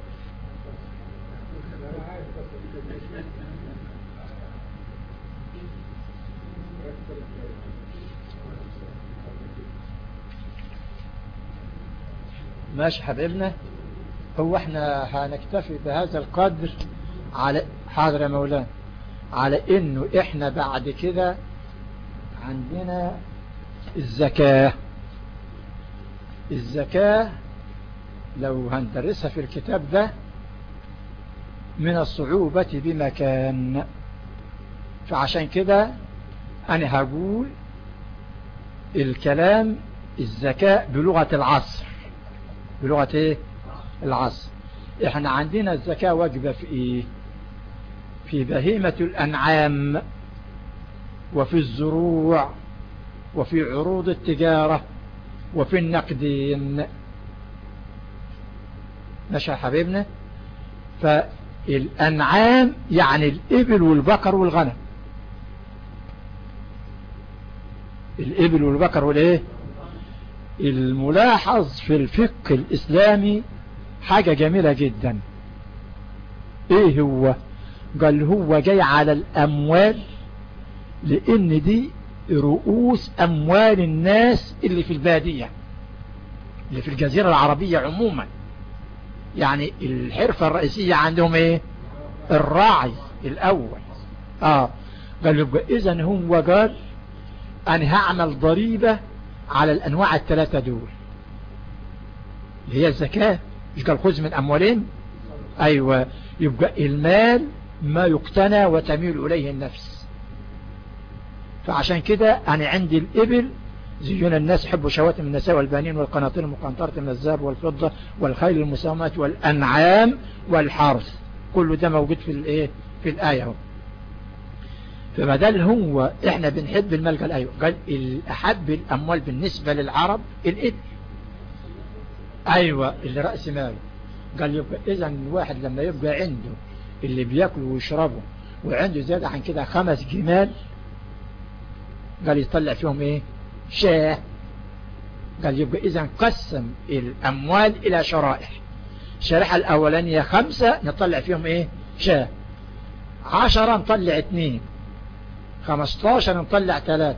ماشي حبيبنا. هو احنا هنكتفي بهذا القدر على حاضر يا مولانا، على انه احنا بعد كده عندنا الزكاة. الزكاة لو هندرسها في الكتاب ده من الصعوبة بمكان، فعشان كده انا هقول الكلام الزكاة بلغة العصر، بلغة ايه؟ العصر. احنا عندنا الزكاة واجبة في ايه؟ في بهيمة الانعام وفي الزروع وفي عروض التجارة وفي النقدين. ماشي يا حبيبنا؟ فالانعام يعني الابل والبقر والغنم، الابل والبقر والايه. الملاحظ في الفقه الإسلامي حاجة جميلة جدا. ايه هو؟ قال هو جاي على الأموال لأن دي رؤوس أموال الناس اللي في البادية، اللي في الجزيرة العربية عموما. يعني الحرفة الرئيسية عندهم ايه؟ الراعي الأول. قال يبقى إذن هو قال أنا هعمل ضريبة على الأنواع الثلاثة دول اللي هي الزكاة. مش قال خذ من أموالين؟ أيوة. يبقى المال ما يقتنى وتميل إليه النفس. فعشان كده أنا عندي الإبل زيون الناس يحبوا شواتم النساء والبنين والقناطير المقنطرة من الذهب والفضة والخيل المسومة والأنعام والحرث، كل ده موجود في الإيه؟ في الآية هو. فبدل هو احنا بنحب المال، قال ايوه، قال الاحب الاموال بالنسبة للعرب الابل، ايوه، اللي رأس ماله. قال يبقى اذا الواحد لما يبقى عنده اللي بياكلوا ويشربوا وعنده زيادة عن كده 5 جمال، قال يطلع فيهم ايه؟ شاه. قال يبقى اذا قسم الاموال الى شرائح. الشريحة الاولانية 5 نطلع فيهم ايه؟ شاه. 10 نطلع 2، 15 نطلع 3،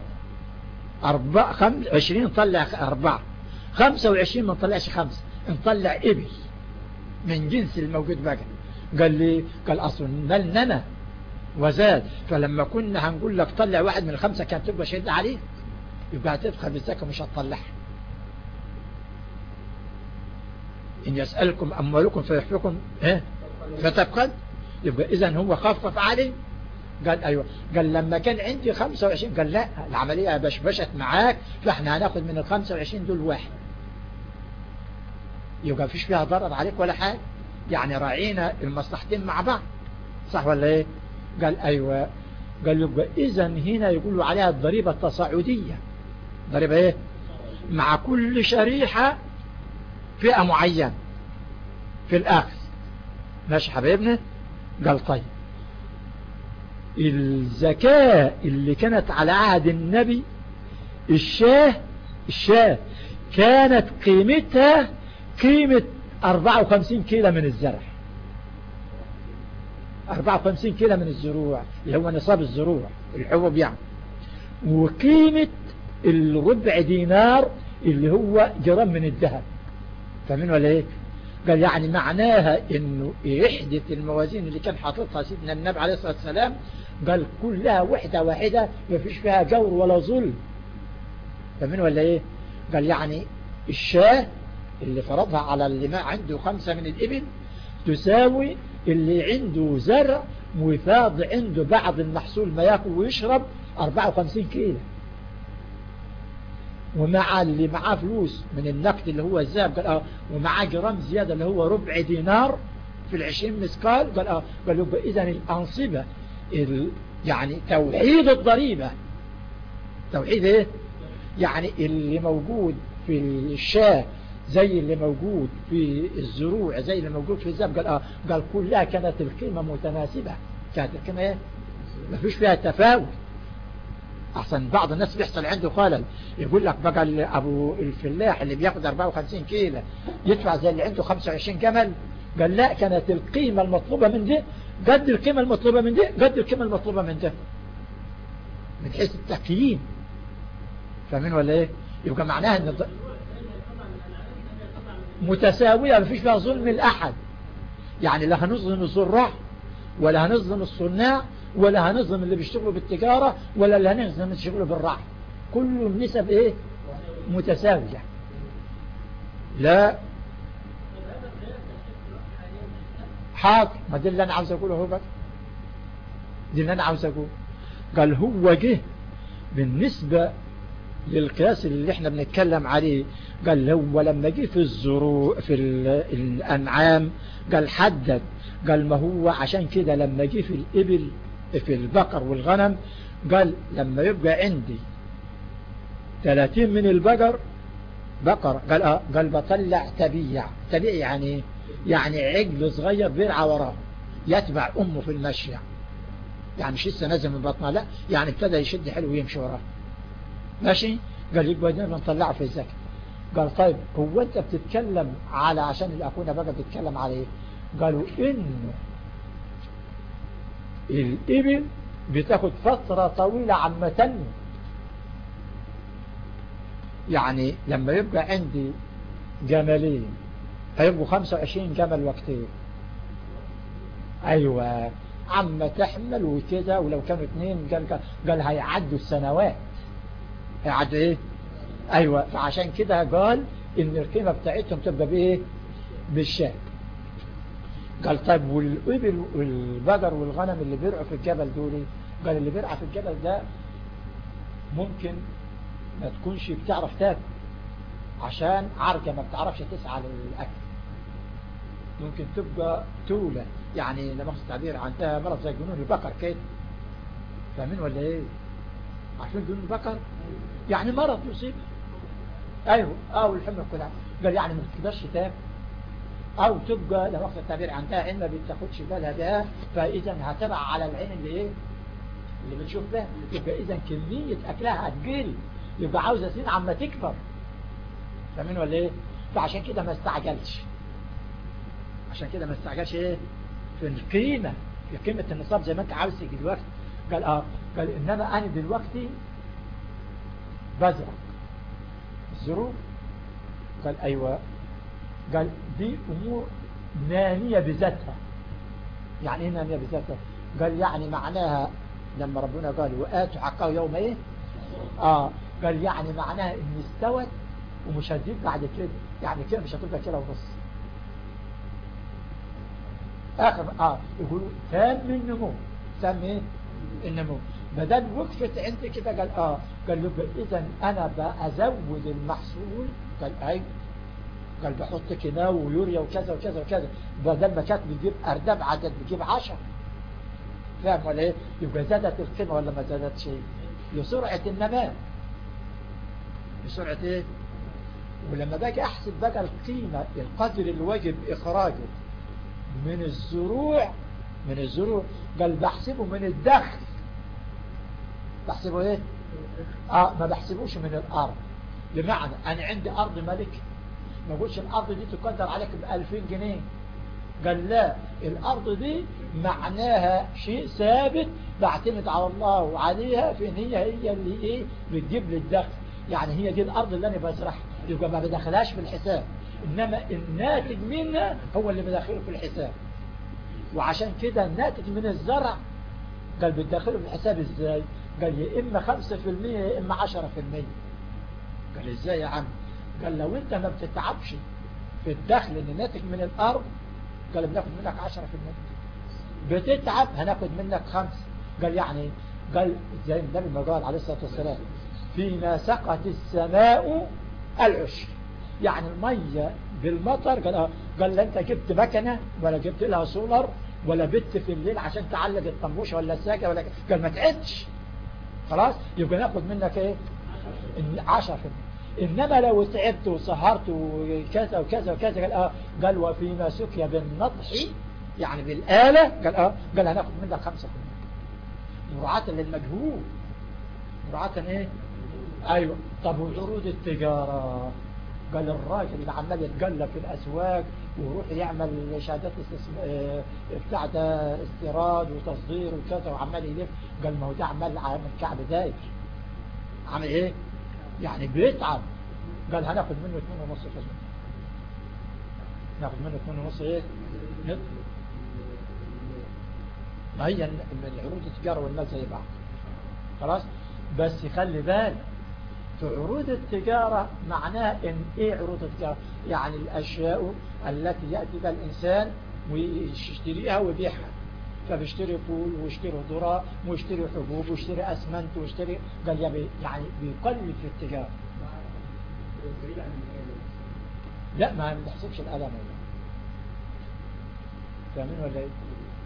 20 نطلع 4، 25 ما نطلعش 5، نطلع إبل من جنس الموجود بقى. قال لي قال أصل المال نما وزاد، فلما كنا هنقول لك طلع واحد من 5 كانت تبقى شدة عليه، يبقى هتدخل بالزكاة مش هتطلعها. إن يسألكم أموالكم فيحفكم فتبخل. يبقى إذن هو خفف عليه. قال أيوة. قال لما كان عندي 25 قال لا، العملية بشبشت معاك، فاحنا هناخد من 25 دول 1، يبقى فيش فيها ضرر عليك ولا حاجة، يعني راعينا المصلحتين مع بعض، صح ولا ايه؟ قال أيوة. قال يبقى إذن هنا يقولوا عليها الضريبة التصاعدية. ضريبة ايه؟ مع كل شريحة فئة معينة في الآخر. ماشي حبيبنا؟ قال طيب الزكاة اللي كانت على عهد النبي، الشاه كانت قيمتها قيمة 54 كيلو من الزرع، 54 كيلو من الزروع اللي هو نصاب الزروع الحبوب يعني. وقيمة الربع دينار اللي هو جرام من الذهب. فاهمين ولا ايه؟ قال يعني معناها انه يحدث الموازين اللي كان حاططها سيدنا النبي عليه الصلاة والسلام، قال كلها وحدة واحدة ما فيش فيها جور ولا ظلم. فاهمين ولا ايه؟ قال يعني الشاة اللي فرضها على اللي ما عنده 5 من الإبل تساوي اللي عنده زرع ويفاض عنده بعض المحصول ما يأكل ويشرب 54 كيلو. ومع اللي معاه فلوس من النقد اللي هو الذهب قال ومعاه جرام زيادة اللي هو ربع دينار في 20 مسقال قال قال يبقى إذا الأنصبة يعني توحيد الضريبة. توحيد ايه؟ يعني اللي موجود في الشاة زي اللي موجود في الزروع زي اللي موجود في الذهب قال قال كلها كانت القيمة متناسبة. كانت القيمة ايه؟ ما فيش فيها تفاوت. احسن بعض الناس بيحصل عنده خلل يقول لك بقى ابو الفلاح اللي بياخد 54 كيلو يدفع زي اللي عنده 25 جمل. قال لا، كانت القيمة المطلوبة من ده قد القيمة المطلوبة من ده قد القيمة المطلوبة من ده من حيث التقييم. فاهمين ولا ايه؟ يبقى معناها ان متساوية ما فيش فيها ظلم الأحد. يعني لا هنظلم الزراع ولا هنظلم الصناع ولا هنظلم اللي بيشتغلوا بالتجارة ولا اللي هنظلم اللي بيشتغلوا بالرعي. كل النسب ايه؟ متساوية. لا حاضر، ما دي اللي انا عاوز اقوله هو بقى، دي اللي انا عاوز اقوله. قال هو جه بالنسبة للقياس اللي احنا بنتكلم عليه. قال هو لما جه في الزروع في الأنعام قال حدد، قال ما هو عشان كده لما جه في الإبل في البقر والغنم قال لما يبقى عندي 30 من البقر بقر قال بطلع تبيع. تبيع يعني عجل صغير بيرعى وراه يتبع أمه في المشي، يعني مش لسه نازل من بطنها، لا يعني ابتدى يشد حلو ويمشي وراه ماشي. قال يبقى ده نطلعه في الزكاة. قال طيب هو انت بتتكلم على عشان الأخونا بقى بتتكلم على ايه؟ قالوا انه الإبل بتاخد فترة طويلة عما تنمو. يعني لما يبقى عندي جملين هيبقوا 25 جمل وقتين، ايوه عما تحمل وكده، ولو كانوا 2 قال هيعدوا السنوات، هيعدوا ايه؟ ايوه. فعشان كده قال ان القيمة بتاعتهم تبقى بايه؟ بالشاة. قال طيب والإبل والبقر والغنم اللي بيرعوا في الجبل دول، قال اللي بيرعى في الجبل ده ممكن ما تكونش بتعرف تاكل عشان عرجة ما بتعرفش تسعى للأكل، ممكن تبقى تولة، يعني لما أخذ التعبير عندها مرض زي جنون البقر كده. فاهمين ولا ايه؟ عارفين جنون البقر؟ يعني مرض يصيب، ايوه والحمى كلها. قال يعني ما بتقدرش تاكل، او تبقى لما أخذ التعبير عندها عين ما بتاخدش بالها بها، فاذا هتبع على العين اللي ايه؟ اللي بتشوف بها. يبقى اذا كمية اكلها هتقل، يبقى عاوزة سنين عما تكبر. فاهمين ولا ايه؟ فعشان كده ما استعجلش، عشان كده ما استعجلش ايه؟ في القيمة، في قيمة النصاب زي ما انت عاوز تيجي دلوقتي. قال قال انما انا دلوقتي بزرع الزروع. قال ايوه. قال دي امور نامية بذاتها. يعني ايه نامية بذاتها؟ قال يعني معناها لما ربنا قال وآتوا حقه يوم ايه؟ قال يعني معناها ان استوت ومش هتزيد بعد كده، يعني كده مش هتبقى كده ونص. اخر يقولوا تام النمو. تام ايه؟ النمو. بدل وقفت عند كده قال يبقى اذا انا بأزود المحصول. قال اي. قال بحط كيناو ويوريا وكذا وكذا وكذا، بدل ما كانت بتجيب ارداب عدد بتجيب 10. فاهم ولا ايه؟ يبقى زادت القيمة ولا ما زادت شيء؟ لسرعة النماء، لسرعة ايه؟ ولما باجي احسب بقى القيمة القدر اللي واجب اخراجه من الزروع قال بحسبه من الدخل. بحسبه ايه؟ ما بحسبوش من الارض. بمعنى انا عندي ارض ملك، ما قلتش الارض دي تقدر عليك ب2000 جنيه. قال لا، الارض دي معناها شيء ثابت بعتمد على الله وعليها في ان هي اللي ايه بتجيب لي الدخل. يعني هي دي الارض اللي انا بزرعها، يبقى ما بدخلهاش في الحساب، إنما الناتج منها هو اللي بدخله في الحساب. وعشان كده الناتج من الزرع قال بتدخله في الحساب ازاي؟ قال يا إما 5% يا إما 10%. قال ازاي يا عم؟ قال لو انت ما بتتعبش في الدخل اللي ناتج من الأرض، قال بناخد منك 10%. بتتعب هناخد منك 5. قال يعني قال زي النبي ما قال عليه الصلاة والسلام فيما سقت السماء العشر، يعني المية بالمطر. قال لا انت جبت مكنة ولا جبت لها سولر ولا بت في الليل عشان تعلق الطنبوشة ولا الساكة ولا قال ما تعدش خلاص، يبقى ناخد منك ايه 10%. انما لو تعبت وسهرت وكذا وكذا وكذا قال وفيما سقي بالنطح يعني بالآلة قال هناخد منك 5%. مراعاة للمجهول، مراعاة ايه؟ ايوه. طب وعروض التجارة؟ قال الراجل اللي عمال يتقلب في الاسواق ويروح يعمل شهادات بتاع ده استيراد وتصدير وكذا وعمال يلف، قال ما هو ده عمال عامل كعب داير، عامل ايه؟ يعني بيتعب. قال هناخد منه 2.5%. ناخد منه 2.5 ايه؟ ما هي العروض التجارة والمال زي بعض خلاص. بس خلي بالك في عروض التجارة معناها ان ايه عروض التجارة؟ يعني الاشياء التي يأتي بها الانسان ويشتريها ويبيعها، فبيشتري فول ويشتري ذرة ويشتري حبوب ويشتري اسمنت ويشتري، قال يعني بيقلل في التجارة. لا ما بنحسبش الألم ولا فاهمين ولا ايه؟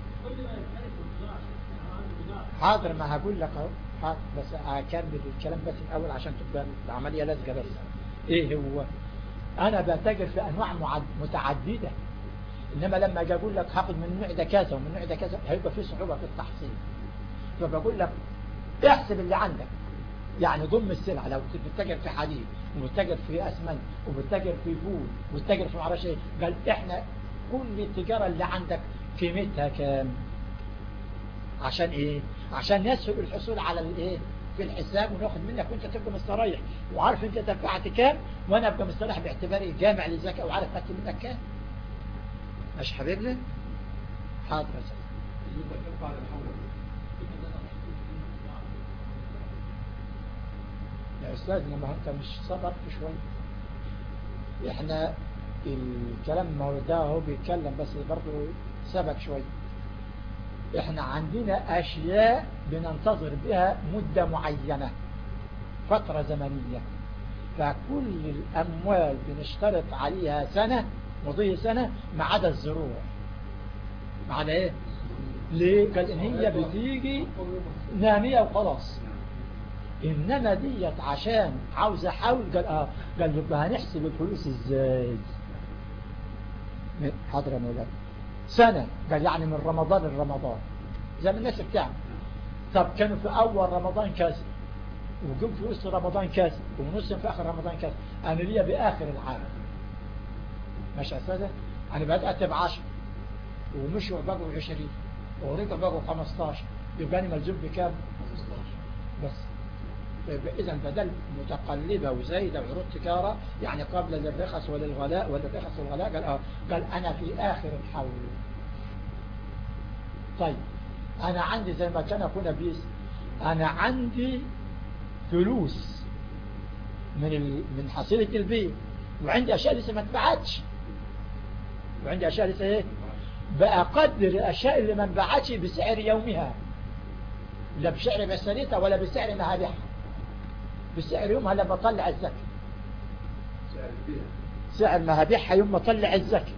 حاضر ما هقول لك اهو، بس هكمل الكلام بس الاول عشان تبقى العمليه لازقه. بس ايه هو؟ انا بتاجر في انواع متعدده، انما لما اجي اقول لك هاخد من النوع ده كذا ومن النوع ده كذا هيبقى في صعوبه في التحصيل. فبقول لك احسب اللي عندك، يعني ضم السلعه. لو بتتاجر في حديد وبتتاجر في اسمنت وبتتاجر في فول وبتتاجر في معرفش ايه، قال احنا كل التجاره اللي عندك قيمتها كام؟ عشان ايه؟ عشان يسهل الحصول على الايه في الحساب وناخد منك وانت تبقى مستريح وعارف انت دفعت كام، وانا ابقى مستريح باعتباري جامع للزكاه وعارف خدت منك كام. مش حبيبنا؟ حاضر يا سيدي. يا استاذ لما انت مش صبرت شويه، احنا الكلام ما هو ده هو بيتكلم بس برضه سبق شويه. احنا عندنا اشياء بننتظر بها مدة معينة، فترة زمنية، فكل الاموال بنشترط عليها سنة مضي سنة ما عدا الزروع. ما عدا ايه؟ ليه؟ قال ان هي بتيجي نامية وخلاص، انما ديت عشان عاوز احاول. قال يبقى هنحسب الفلوس ازاي؟ حاضر يا مولانا. سنة، قال يعني من رمضان لرمضان زي ما الناس بتعمل. طب كانوا في اول رمضان كذا وجم في وسط رمضان كذا ونص في اخر رمضان كذا، انا ليا باخر العام. ماشي يا ساده؟ انا بدات ب10 ومشوا بقوا 20 ورجعوا بقوا 15، يبقى انا ملزوم بكام؟ 15 بس. إذا بدل متقلبة وزايدة وعروض تجارة، يعني قبل للرخص وللغلاء وللرخص والغلاء، قال أنا في آخر الحول. طيب أنا عندي زي ما كان أخونا بيس، أنا عندي فلوس من حصيلة البيت، وعندي أشياء لسه ما اتباعتش، وعندي أشياء لسه إيه؟ بأقدر الأشياء اللي ما انباعتش بسعر يومها، لا بسعر بسريتها ولا بسعر ما هبيعها، بسعر يومها لما اطلع الزكاة. سعر ما هبيعها يوم ما اطلع الزكاة،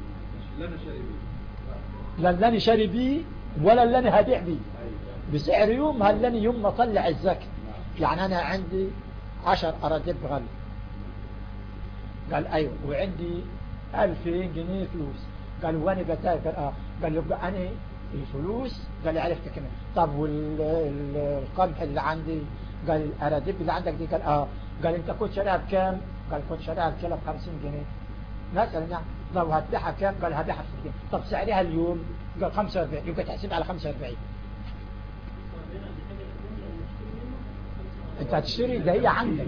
لا اللي انا شاري بيه ولا اللي انا هبيع بيه، بسعر يومها اللي انا يوم ما اطلع الزكاة. يعني انا عندي 10 أراديب غلي، قال ايوه، وعندي 2000 جنيه فلوس، قال وانا بتاجر قال له انا الفلوس، قال لي عرفت كمان. طب والقمح اللي عندي، قال الأراديب اللي عندك دي، قال انت كنت شاريها بكام؟ قال كنت شاريها الكيلو ب50 جنيه مثلا، يعني لو هتبيعها كام؟ قال هبيعها ب60 جنيه. طب سعرها اليوم؟ قال 45، يبقى تحسب على 45. انت هتشتري ده هي عندك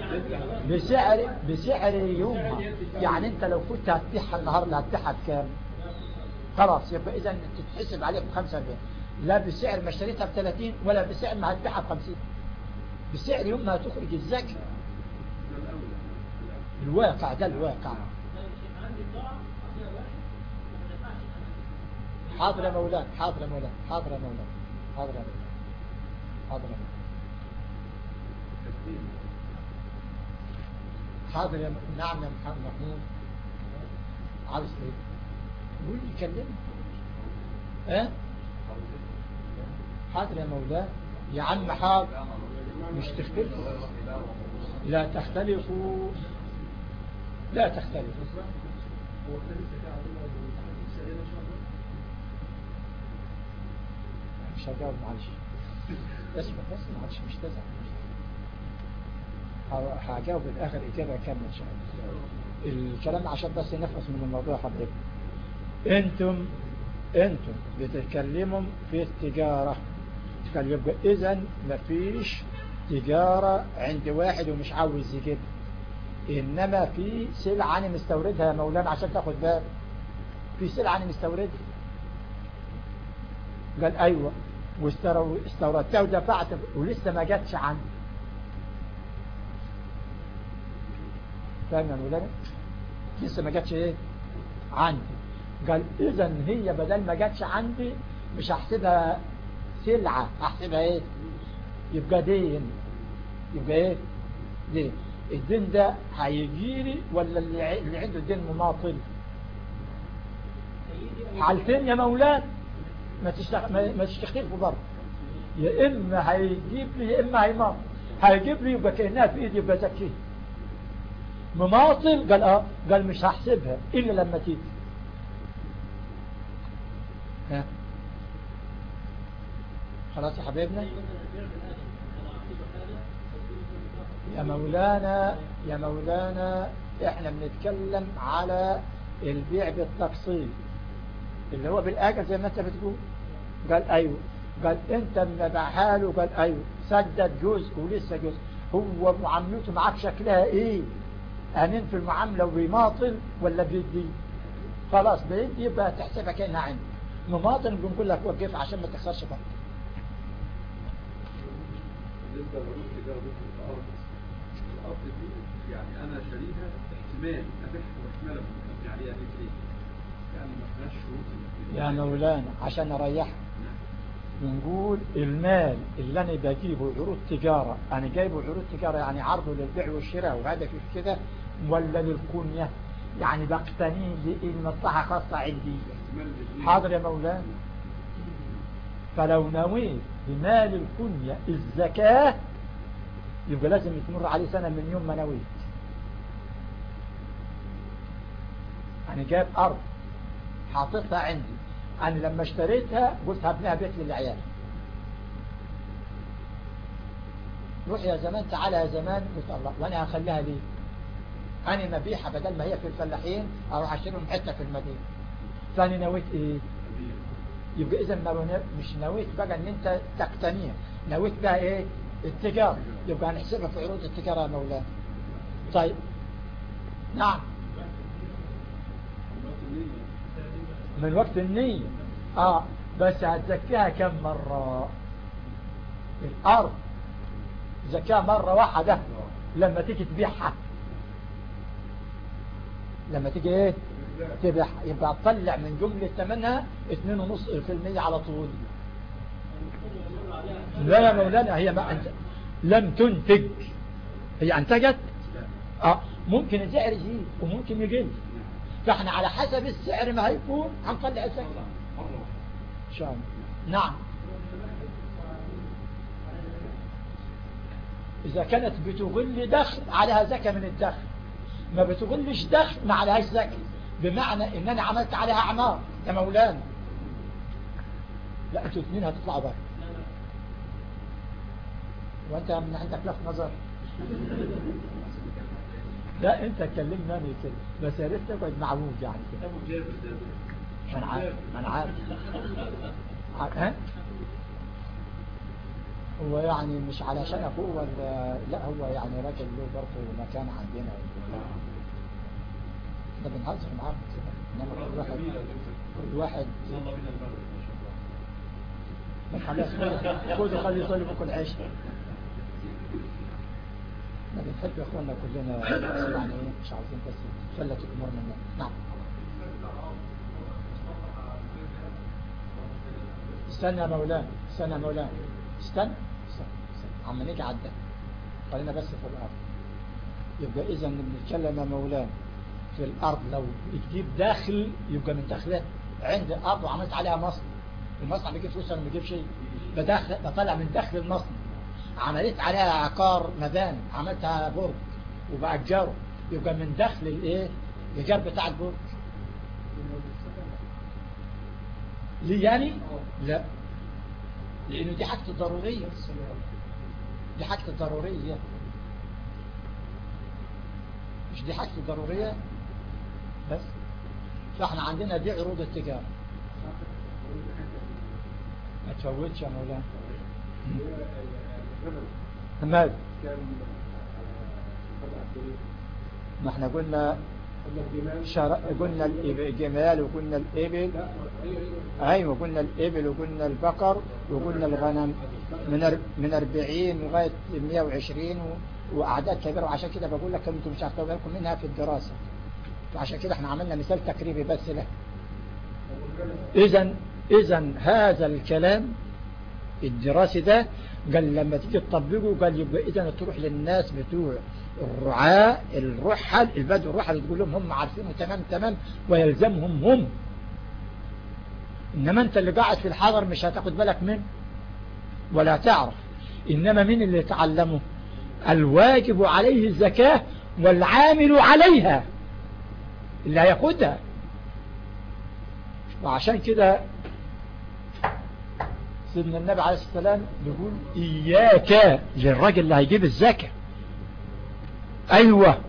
بسعر يومها. يعني انت لو كنت هتبيعها النهارده هتبيعها بكام؟ خلاص يبقى اذا تتحسب عليك ب45، لا بسعر ما اشتريتها ب30 ولا بسعر ما هتبيعها ب50، بسعر يوم ما هتخرج الزكاة. الواقع ده الواقع. حاضر يا مولانا، حاضر يا مولانا، حاضر يا مولانا، حاضر يا مولانا، حاضر يا مولانا، حاضر يا نعم يا محمد محمود. عاوز ايه؟ قول لي كلمني. حاضر يا مولانا يا عم حاضر. مش تختلفوا، لا تختلفوا، لا تختلفوا. مش هجاوب معلش، اسمع بس معلش مش تزعل. هجاوب الاخر اجابه كامله ان شاء الله. الكلام عشان بس نخلص من الموضوع حضرتك. انتم بتتكلموا في التجاره، يبقى اذا مفيش تجاره عند واحد ومش عاوز يجيب، انما في سلعه انا مستوردها يا مولانا عشان تاخد بالك. في سلعه انا مستوردها. قال ايوه واستوردتها ودفعت ولسه ما جاتش عندي. فاهم يا مولانا؟ لسه ما جاتش ايه عندي. قال اذا هي بدل ما جاتش عندي مش هحسبها سلعة، هحسبها ايه؟ يبقى دين. يبقى ايه؟ دين. الدين ده هيجيلي ولا اللي عنده الدين مماطل؟ حالتين يا مولانا ما تختلفوا برضه. يا اما هيجيب لي يا اما هيماطل. هيجيب لي يبقى كأنها في ايدي يبقى زكيه. مماطل قال قال مش هحسبها الا لما تيجي. خلاص يا حبيبنا. يا مولانا احنا بنتكلم على البيع بالتقسيط اللي هو بالآجل زي ما انت بتقول. قال ايوه. قال انت ما باعها له. قال ايوه سدد جزء ولسه جزء. هو معاملته معاك شكلها ايه؟ امين في المعاملة وبيماطل ولا بيدي؟ خلاص بيدي يبقى تحسبها كأنها عندي. مماطل بنقول لك وقف عشان ما تخسرش بقى. بالنسبة للعروض التجارة الأرض دي يعني أنا شاريها احتمال أبيعها واحتمال أبيع عليها مثلين، يعني ما فيهاش شروط. يا مولانا عشان أريحك بنقول المال اللي أنا بجيبه عروض تجارة، أنا جايبه عروض تجارة يعني عرضه للبيع والشراء وهذا في كده، ولا للكنية يعني بقتنيه لمصلحة خاصة عندي. حاضر يا مولانا. فلو نويت بمال الكنية الزكاة يبقى لازم يتمر عليه سنة من يوم ما نويت. أنا جايب أرض حاططها عندي، أنا لما اشتريتها قلت هبنيها بيت للعيال. روح يا زمان تعال يا زمان، قلت الله وأنا هخليها ليه؟ أنا مبيحة بدل ما هي في الفلاحين أروح أشتريهم حتة في المدينة. فأنا نويت إيه؟ يبقى إذا مش نويت بقى أن أنت تقتنيها، نويت بقى إيه؟ التجارة. يبقى هنحسبها في عروض التجارة يا مولانا. طيب نعم من وقت النية. بس هتزكيها كم مرة؟ الأرض زكاها مرة واحدة لما تيجي تبيعها. لما تيجي ايه تبيعها يبقى تطلع من جملة ثمنها 2.5% على طول. لا يا مولانا هي ما أنت لم تنتج، هي انتجت. ممكن السعر يزيد وممكن يقل، فاحنا على حسب السعر ما هيكون هنطلع الزكاة ان شاء الله. نعم اذا كانت بتغل دخل عليها زكاة من الدخل، ما بتغلش دخل ما عليهاش زكاة، بمعنى ان انا عملت عليها اعمار يا مولانا. لا انتوا اثنين هتطلعوا بره، وانت من عندك لف نظر. لا انت تكلمنا انا كده بس يا ريت تقعد معوج يعني كده. ما انا عارف ها هو يعني مش علشان أخوه ولا لا، هو يعني راجل له برضه مكان عندنا. احنا بنهزر معاهم كده، انما كل واحد خلاص خذوا خلي يصلي بكم العشاء. احنا بنحب يا اخواننا كلنا، بس يعني ايه مش عاوزين بس فلت الامور مننا. نعم. استنى يا مولانا، استنى يا مولانا، استنى عم نيجي على الدم، خلينا بس في الارض. يبقى اذا بنتكلم يا مولانا في الارض، لو بتجيب داخل يبقى من داخلها عند ارض وعملت عليها مصنع، المصنع بيجيب فلوس ولا ما بيجيب شيء، بطلع من داخل المصنع، عملت عليها عقار مباني، عملتها برج وبأجره، يبقى من داخل الايه الايجار بتاع البرج. ليه يعني؟ لا، لانه دي حاجة ضرورية، دي حاجة ضرورية، مش دي حاجة ضرورية بس. فاحنا عندنا دي عروض التجارة، ما تفوتش يا مولانا. ماذا؟ ما احنا قلنا قلنا الجمال وقلنا الإبل، ايوه قلنا الإبل وقلنا البقر وقلنا الغنم من 40 لغاية 120 وأعداد كبيرة. وعشان كده بقول لك انتم مش هتاخدوا بالكم منها في الدراسة، وعشان كده احنا عملنا مثال تقريبي بس له. إذن هذا الكلام الدراسي ده قال لما تيجي تطبقه قال يبقى إذن تروح للناس بتوع الرعاة الرحل البدو الرحل تقول لهم هم عارفينه تمام ويلزمهم هم، إنما أنت اللي قاعد في الحضر مش هتاخد بالك منه ولا تعرف. إنما مين اللي يتعلمه؟ الواجب عليه الزكاة والعامل عليها اللي هياخدها. وعشان كده سيدنا النبي عليه الصلاة والسلام بيقول إياك للراجل اللي هيجيب الزكاة، أيوة،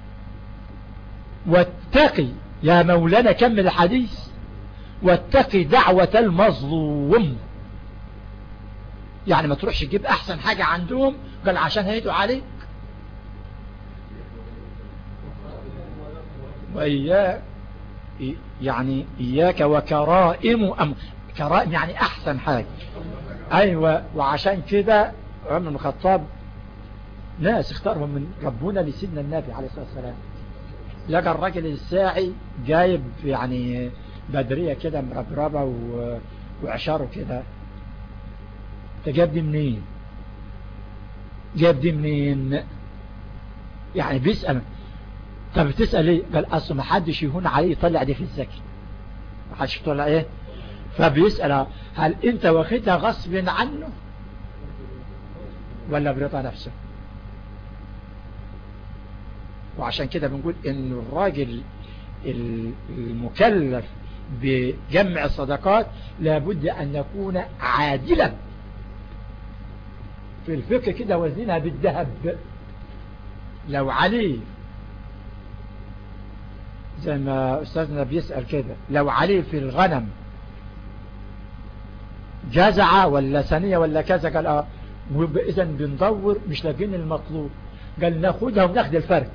واتقي يا مولانا كمل الحديث، واتقي دعوة المظلوم. يعني ما تروحش تجيب أحسن حاجة عندهم قال عشان هيدوا عليك. وإياك يعني إياك وكرائم كرائم يعني أحسن حاجة، أيوة. وعشان كده عمر بن الخطاب ناس اختارهم من ربنا لسيدنا النبي عليه الصلاة والسلام، لقى الراجل الساعي جايب يعني بدرية كده مربربة وعشاره كده، جاب دي منين؟ جاب دي منين؟ يعني بيسأل. طب بتسأل ايه؟ قال اصل ما حدش يهون عليه يطلع دي في الزكاة، ما حدش يطلع ايه. فبيسأل هل انت واخدها غصب عنه ولا برضا نفسه؟ وعشان كده بنقول ان الراجل المكلف بجمع الصدقات لابد ان يكون عادلا في الفقه كده، وزنها بالذهب. لو عليه زي ما أستاذنا بيسأل كده، لو عليه في الغنم جزعة ولا ثانية ولا كذا، قال إذا بندور مش لاقين المطلوب، قال ناخدها وناخد الفرق.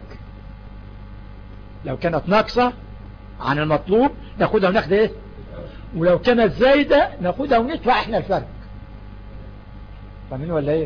لو كانت ناقصة عن المطلوب ناخدها وناخد ايه، ولو كانت زايدة ناخدها وندفع احنا الفرق. فاهمين ولا ايه؟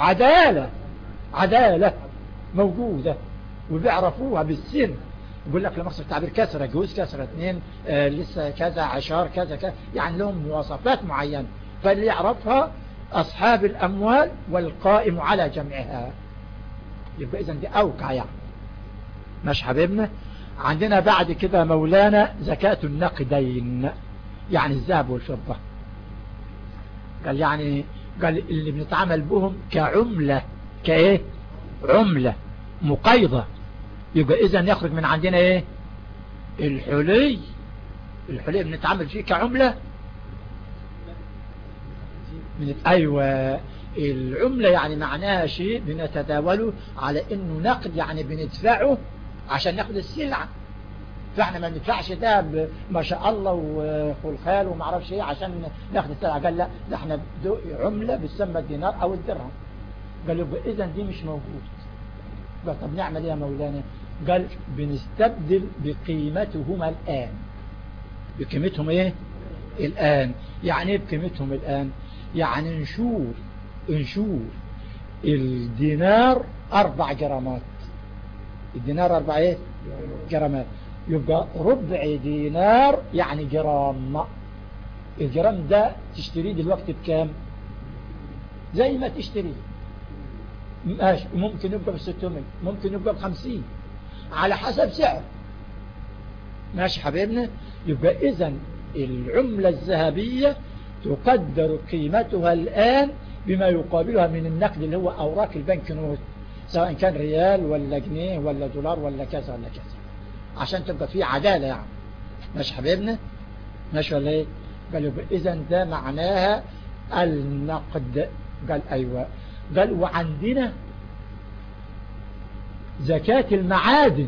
عدالة موجودة وبيعرفوها بالسن. يقول لك لمصر التعبير كسرة جوز، كسرة 2 لسه كذا عشار كذا يعني لهم مواصفات معينة، فاللي يعرفها أصحاب الأموال والقائم على جمعها. يبقى إذن دي أوقع يعني. مش حبيبنا عندنا بعد كده مولانا زكاة النقدين، يعني الذهب والفضة. قال يعني قال اللي بنتعامل بهم كعملة، كايه عملة مقيضة. يبقى اذا يخرج من عندنا ايه الحلي بنتعامل فيه كعملة ايوه العملة يعني معناها شيء بنتداوله على انه نقد، يعني بندفعه عشان ناخد السلعة. فاحنا ما ندفعش ده ما شاء الله والخال وما اعرفش ايه عشان ناخد السلعة. قال لا، ده احنا عملة بتسمى الدينار او الدرهم. قال له اذا دي مش موجود. قال طب نعمل ايه يا مولانا؟ قال بنستبدل بقيمتهما الان. بقيمتهم ايه الان؟ يعني ايه بقيمتهم الان؟ يعني نشوف الدينار 4 جرامات. الدينار 4 ايه جرامات. يبقى ربع دينار يعني جرام. الجرام ده تشتريه دلوقتي بكام؟ زي ما تشتريه ماشي. ممكن يبقى ب600، ممكن يبقى ب50، على حسب سعر. ماشي حبيبنا. يبقى اذا العملة الذهبية تقدر قيمتها الآن بما يقابلها من النقد اللي هو أوراق البنك نوت، سواء كان ريال ولا جنيه ولا دولار ولا كذا ولا كذا، عشان تبقى فيه عدالة يعني. ماشي حبيبنا؟ ماشي ولا ايه؟ قال يبقى اذا ده معناها النقد. قال ايوه. قال وعندنا زكاة المعادن.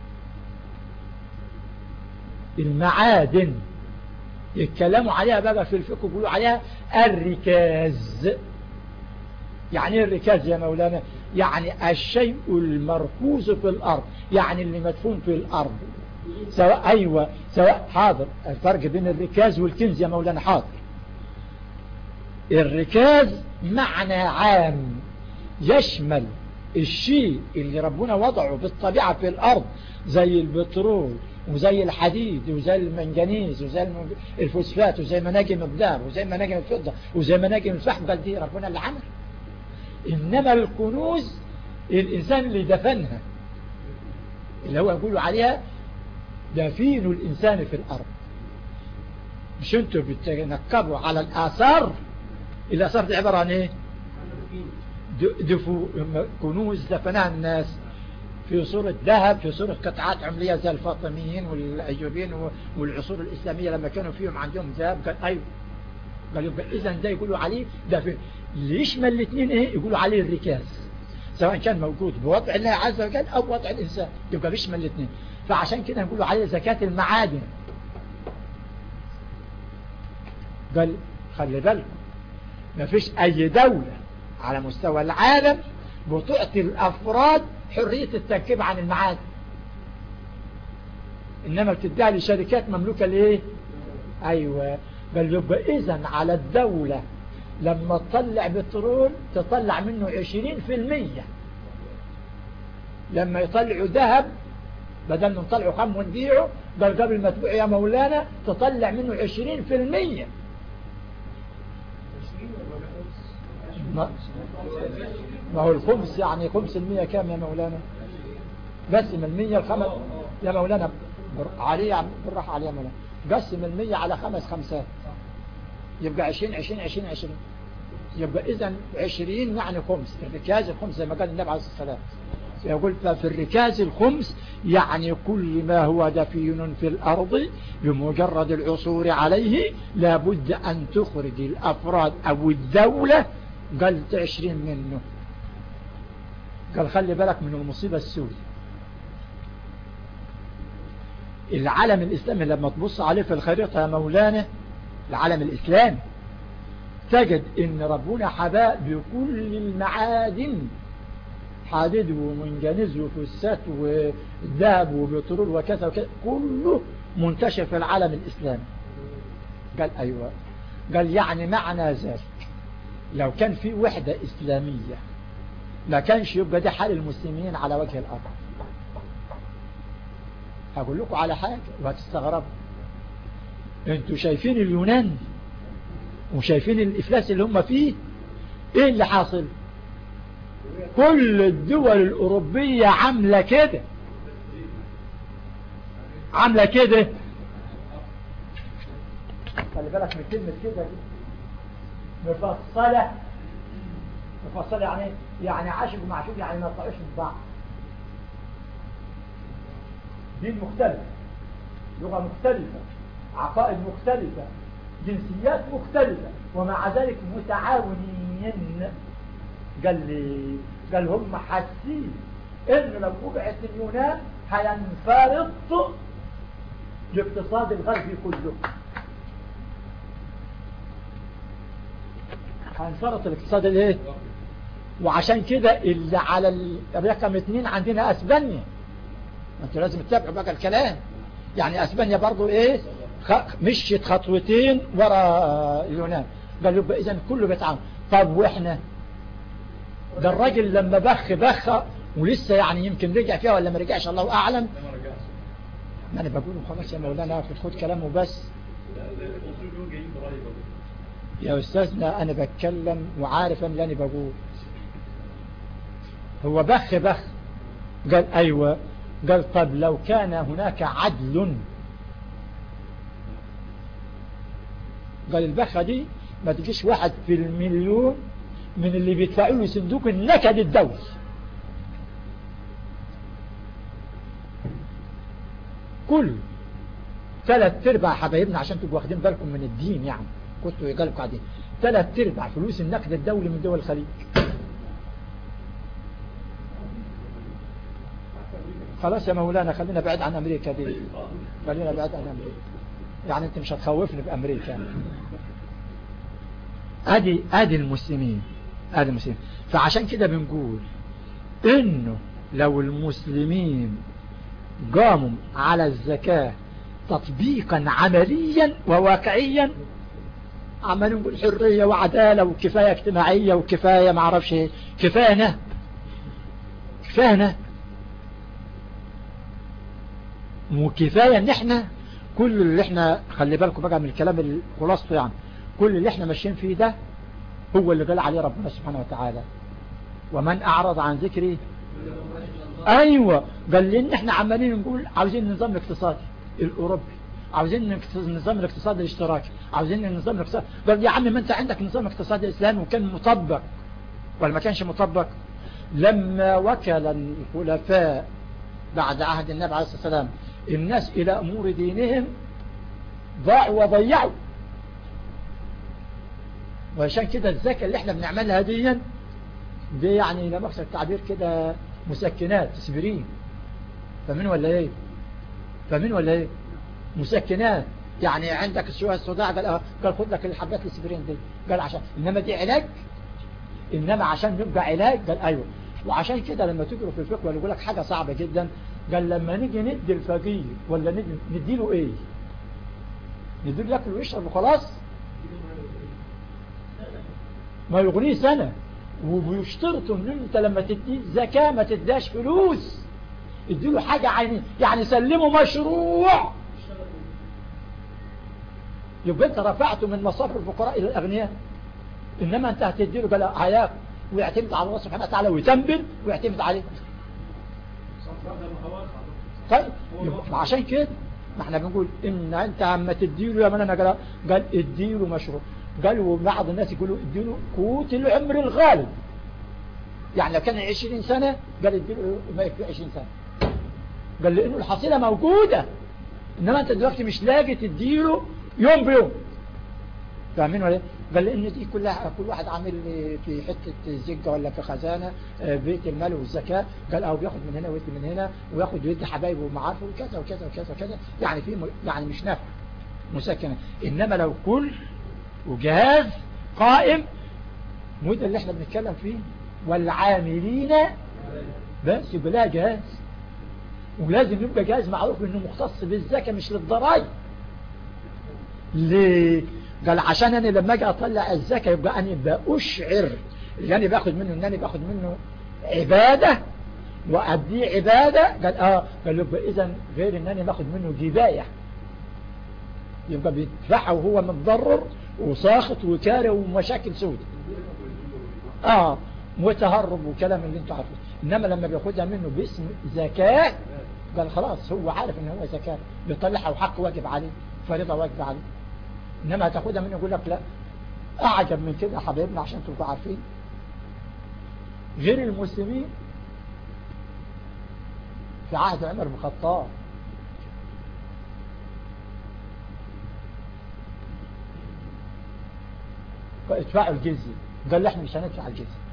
المعادن يتكلموا عليها بقى في الفقه، يقولوا عليها الركاز. يعني ايه الركاز يا مولانا؟ يعني الشيء المركوز في الارض، يعني اللي مدفون في الارض. سواء ايوه سواء حاضر. الفرق بين الركاز والكنز يا مولانا حاضر. الركاز معنى عام يشمل الشيء اللي ربنا وضعه بالطبيعة في الارض، زي البترول وزي الحديد وزي المنجنيز وزي الفوسفات وزي مناجم الذهب وزي مناجم الفضة وزي مناجم الفحم. قال دي ربنا اللي عمل. إنما الكنوز الإنسان اللي دفنها، اللي هو يقولوا عليها دفين الإنسان في الأرض. مش انتوا بتنكبوا على الآثار؟ الآثار دي عبارة عن ايه؟ كنوز دفنها الناس في صورة ذهب، في صورة قطعات عملية زي الفاطميين والأيوبيين والعصور الإسلامية لما كانوا فيهم عندهم ذهب. قال أيوه. قال يبقى إذن ده يقولوا عليه دفن. اللي يشمل الاثنين ايه؟ يقولوا عليه الركاز، سواء كان موجود بوضع الله عز وجل أو بوضع الإنسان، يبقى بيشمل الاثنين. فعشان كده يقولوا عليه زكاة المعادن. قال خلي بالكم، ما فيش أي دولة على مستوى العالم بتعطي الأفراد حرية التركيب عن المعادن، إنما بتديها لشركات مملوكة لإيه؟ أيوة. بل يبقى إذن على الدولة لما تطلع بترول تطلع منه 20%. لما يطلعوا ذهب بدل ما نطلعوا خام ونبيعه، بل قبل ما تبيع يا مولانا تطلع منه 20%. ما هو الخمس يعني 5% كام يا مولانا؟ قسم 100 الخمس يا مولانا عليه بالراحة عليه يا مولانا. قسم 100 على 5 خمسات يبقى 20 20 20 20. يبقى إذن 20 يعني خمس. الركاز الخمس زي ما قال النبي عليه الصلاة والسلام، يقول ففي الركاز الخمس يعني كل ما هو دفين في الأرض بمجرد العثور عليه لابد أن تخرج الأفراد أو الدولة قال 20 منه. قال خلي بالك من المصيبة السوداء. العالم الإسلامي لما تبص عليه في الخريطة يا مولانا، العالم الإسلامي تجد ان ربنا حباء بكل المعادن، حديد ومنجنيز وفسات وذهب وبترول وكذا وكذا، كله منتشر في العالم الإسلامي. قال أيوة. قال يعني معنى ذلك لو كان في وحدة إسلامية ما كانش يبقى ده حال المسلمين على وجه الأرض. هقول لكم على حاجة وهتستغربوا. انتوا شايفين اليونان وشايفين الإفلاس اللي هم فيه؟ ايه اللي حاصل؟ كل الدول الأوروبية عاملة كده، عاملة كده. خلي بالك من كلمة كده دي، مفصلة. مفصلة يعني عاشق ومعشوق، يعني ما يطلعوش من بعض. دين مختلفة، لغة مختلفة، عقائد مختلفة، جنسيات مختلفة، ومع ذلك متعاونين. قال هم حاسين ان لو وقعت اليونان هينفرط الاقتصاد الغربي كله، هنفرط الاقتصاد الايه. وعشان كده اللي على الرقم 2 عندنا اسبانيا. انتوا لازم تتابعوا بقى الكلام. يعني اسبانيا برضو ايه مشيت خطوتين ورا اليونان. قال يبقى اذا كله بيتعاون. طب واحنا ده الراجل لما بخ ولسه يعني يمكن رجع فيها ولا ما رجعش الله اعلم. ما انا بقوله خلاص يا مولانا خد كلامه بس يا استاذنا. انا بتكلم وعارف ان اللي انا بقول. هو بخ قال ايوه. قال طب لو كان هناك عدل. قال البخة دي ما تجيش 1 في المليون من اللي بيدفعوا له صندوق النكد الدولي. كل 3/4 حبايبنا عشان تبقوا واخدين بالكم من الدين. يعني كنتوا يقالوا قاعدين 3/4 فلوس النقد الدولي من دول الخليج. خلاص يا مولانا خلينا بعيد عن امريكا دي. خلينا بعيد عن امريكا. يعني انت مش هتخوفني بامريكا. ادي المسلمين. فعشان كده بنقول انه لو المسلمين قاموا على الزكاة تطبيقا عمليا وواقعيا، عمالين نقول حرية وعدالة وكفاية اجتماعية وكفاية معرفش ايه، كفاية نهب وكفاية ان احنا كل اللي احنا خلي بالكم بقى من الكلام خلاصته. يعني كل اللي احنا ماشيين فيه ده هو اللي قال عليه ربنا سبحانه وتعالى ومن اعرض عن ذكري. ايوه قال لي ان احنا عمالين نقول عاوزين النظام الاقتصادي الاوروبي، عاوزين النظام الاقتصادي الاشتراكي، عاوزين النظام الاقتصادي. قال يا عم ما انت عندك نظام اقتصادي اسلامي وكان مطبق ولا ما كانش مطبق؟ لما وكل الخلفاء بعد عهد النبي عليه الصلاة والسلام الناس الى امور دينهم ضاعوا وضيعوا. وعشان كده الزكاة اللي احنا بنعملها دي يعني لا مقصد التعبير كده مسكنات تسبرين. فمن ولا ايه مسكنات. يعني عندك شوية صداع قال خد لك الحبات السبرين دي. قال عشان انما دي علاج. انما عشان يبقى علاج قال ايوه. وعشان كده لما تقروا في الفقه ولا يقول لك حاجة صعبة جدا. قال لما نيجي ندي الفقير ولا نديله ايه؟ نديله ياكل ويشرب وخلاص؟ ما يغنيه سنة. وبيشترطوا ان انت لما تدي زكاة ما تداش فلوس، اديله حاجة عينيه. يعني سلمه مشروع. يبقى انت رفعته من مصارف الفقراء الى الاغنياء. انما انت هتديله قال هياكل ويعتمد على الله سبحانه وتعالى ويتنبل ويعتمد عليه. طيب عشان كده ما احنا بنقول ان انت عم تديله يا مولانا قال اديله مشروع. قالوا بعض الناس يقولوا اديله قوت العمر الغالب. يعني لو كان 20 سنة قال اديله ما يكفي 20 سنة. قال لانه الحصيلة موجودة. انما انت دلوقتي مش لاقي تديله يوم بيوم. فاهمين ولا؟ قال لان دي كل واحد عامل في حتة زجة ولا في خزانة بيت المال والزكاة. قال او بياخد من هنا ويدي من هنا وياخد ويدي حبايبه ومعارفه وكذا وكذا وكذا وكذا. يعني في يعني مش نافع مسكنة. انما لو كل وجهاز قائم وده اللي احنا بنتكلم فيه والعاملين بس يبقى لها جهاز. ولازم يبقى جهاز معروف انه مختص بالزكاة مش للضرائب. ليه؟ قال عشان انا لما اجي اطلع الزكاة يبقى انا بأشعر اللي انا باخد منه ان انا باخد منه عبادة واديه عبادة. قال يبقى اذا غير ان انا باخد منه جباية يبقى بيدفعه وهو متضرر وساخط وكاره ومشاكل سودة وتهرب وكلام اللي انتوا عارفين. انما لما بياخدها منه باسم زكاة قال خلاص هو عارف ان هو زكاة بيطلعها وحق واجب عليه فريضة واجب عليه. انما هتاخدها منه يقول لك لا. اعجب من كده حبايبنا عشان تبقوا عارفين غير المسلمين في عهد عمر بن الخطاب ادفعوا الجزية. قال احنا مش هندفع الجزية.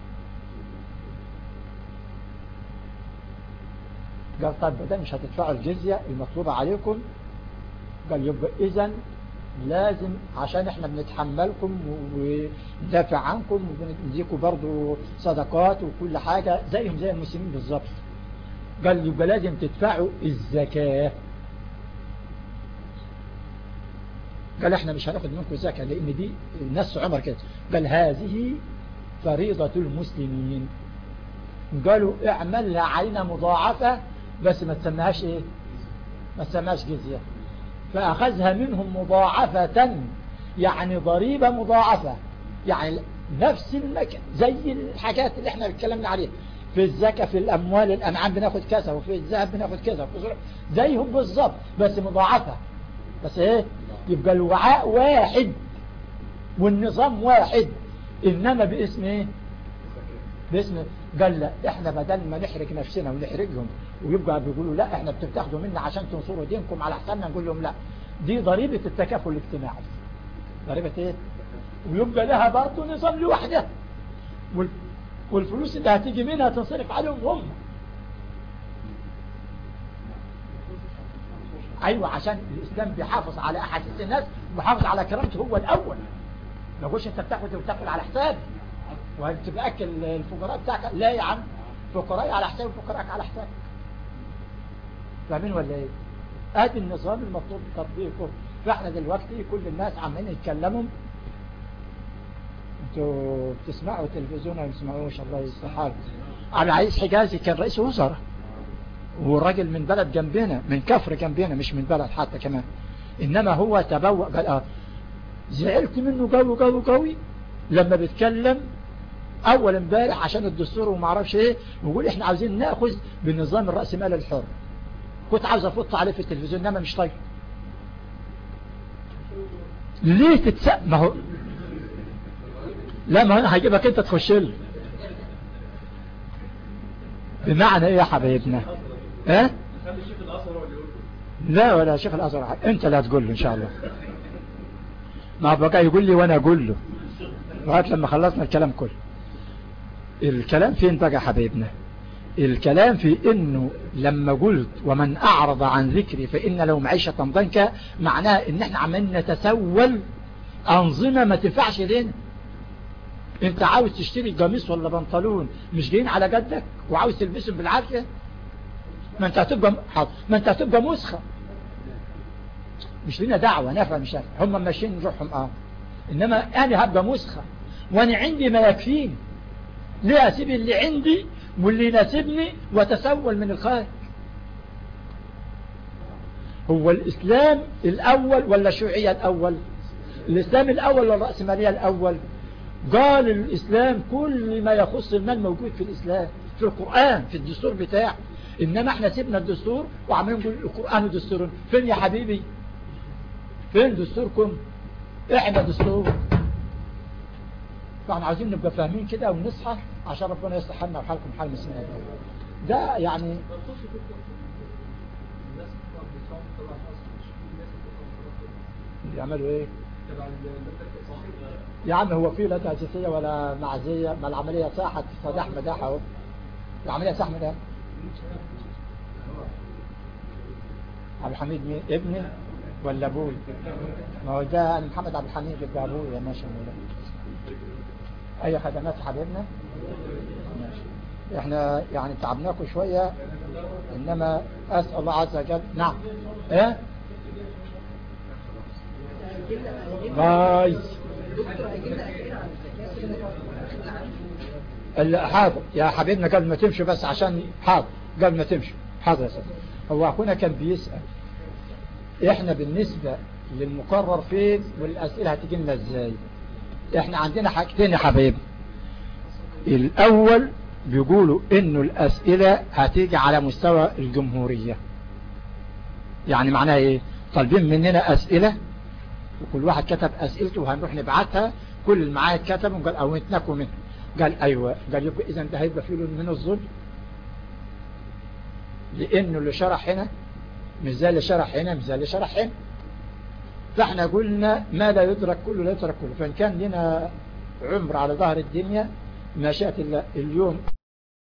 قال طيب ده مش هتدفعوا الجزية المطلوبة عليكم قال يبقى إذن لازم عشان احنا بنتحملكم وندافع عنكم وبنديكم برضو صدقات وكل حاجة زيهم زي المسلمين بالظبط. قال يبقى لازم تدفعوا الزكاة. قال احنا مش هناخد منكم الزكاة لان دي الناس عمر كده. قال هذه فريضة المسلمين. قالوا اعملها علينا مضاعفة بس ما تسميهاش ايه، ما تسميهاش جزية. فأخذها منهم مضاعفة، يعني ضريبة مضاعفة، يعني نفس المكان زي الحاجات اللي احنا اتكلمنا عليها في الزكاة. في الأموال الأنعام بناخد كذا وفي الذهب بناخد كذا زيهم بالظبط بس مضاعفة. بس ايه، يبقى الوعاء واحد والنظام واحد، إنما باسم ايه، باسم. قال لا احنا بدل ما نحرج نفسنا ونحرجهم ويبقى بيقولوا لا احنا بتاخدوا منا عشان تنصروا دينكم على حسابنا، نقول لهم لا، دي ضريبة التكافل الاجتماعي، ضريبة ايه، ويبقى لها برضه نظام لوحده، والفلوس اللي هتيجي منها تنصرف عليهم هم. ايوه عشان الاسلام بيحافظ على احاسيس الناس وبيحافظ على كرامته هو الاول. ما تقولش انت بتاخد على حسابي وهتبأكل الفقراء بتاعك، لا يا عم، فقراء على حساب فقراءك على حسابك. فاهمين ولا ايه؟ ادي النظام المطلوب تطبيقه. فاحنا دلوقتي كل الناس عمالين يتكلموا. انتوا بتسمعوا التلفزيون ولا ما بتسمعوش؟ الله يصلح حالكم. على عيسى حجازي كان رئيس وزراء وراجل من بلد جنبنا، من كفر جنبنا، مش من بلد حتى كمان، انما هو تبوأ. قال زعلت منه قوي لما بيتكلم اول امبارح عشان الدستور وما اعرفش ايه، ويقول احنا عاوزين ناخذ بنظام الرأسمالي الحر. كنت عاوز افط عليه في التلفزيون انما مش طايق. ليه تتسأل؟ ما هو لا، ما انا هجيبك انت تخش لي. بمعنى ايه يا حبايبنا؟ ها؟ لا ولا شيخ الازهر، انت لا تقول له ان شاء الله. ما بقى يقول لي وانا اقول له لغايه لما خلصنا الكلام كله. الكلام فين بقى يا حبايبنا؟ الكلام في انه لما قلت ومن اعرض عن ذكري فان له معيشة ضنكا، معناها ان احنا عمالين نتسول انظمة ما تنفعش لنا. انت عاوز تشتري قميص ولا بنطلون مش جايين على جدك وعاوز تلبسهم بالعافية، ما انت هتبقى مسخة. مش لنا دعوة نفع مش نفع، هم ماشيين روحهم انما انا هبقى مسخة وانا عندي ما يكفيني. ليه اسيب اللي عندي واللي يناسبني وتسول من الخارج؟ هو الاسلام الاول ولا الشيوعية الاول؟ الاسلام الاول ولا الرأسمالية الاول؟ قال الاسلام كل ما يخص المال موجود في الاسلام، في القرآن، في الدستور بتاعه. انما احنا سيبنا الدستور وعمالين نقول القرآن ودستور. فين يا حبيبي؟ فين دستوركم؟ احنا دستور. فاحنا عايزين نبقى فاهمين كده ونصحى عشان ربنا يصلح لنا وحالكم حال المسلمين. ده يعني يعملوا ايه يا عم؟ هو في لا تأسيسية ولا معزية؟ ما العملية ساحت فداح مداح اهو. العملية ساح مداح. عبد الحميد مين؟ ابني ولا ابوي؟ ما هو ده انا محمد عبد الحميد يبقى ابوي يا ماشي. اي خدمات حبيبنا ماشي. احنا يعني تعبناكم شوية، انما اسأل الله عز وجل. نعم ايه باي حاضر يا حبيبنا قبل ما تمشي بس عشان حاضر قبل ما تمشي. حاضر يا سيدي. هو اخونا كان بيسأل احنا بالنسبة للمقرر فين والاسئلة هتيجي لنا ازاي. احنا عندنا حاجتين يا حبايبنا. الاول بيقولوا انه الاسئلة هتيجي على مستوى الجمهورية. يعني معناها ايه؟ طالبين مننا اسئلة وكل واحد كتب اسئلته وهنروح نبعتها. كل اللي معايا كتب وقال او نتنكوا منه. قال ايوه. قال يبقى اذا ده هيبقى فيه من الظلم، لانه اللي شرح هنا مش زي اللي شرح هنا مش زي اللي شرح هنا. فاحنا قلنا ما لا يدرك كله لا يترك كله. فان كان لنا عمر على ظهر الدنيا ما شاءت الله اليوم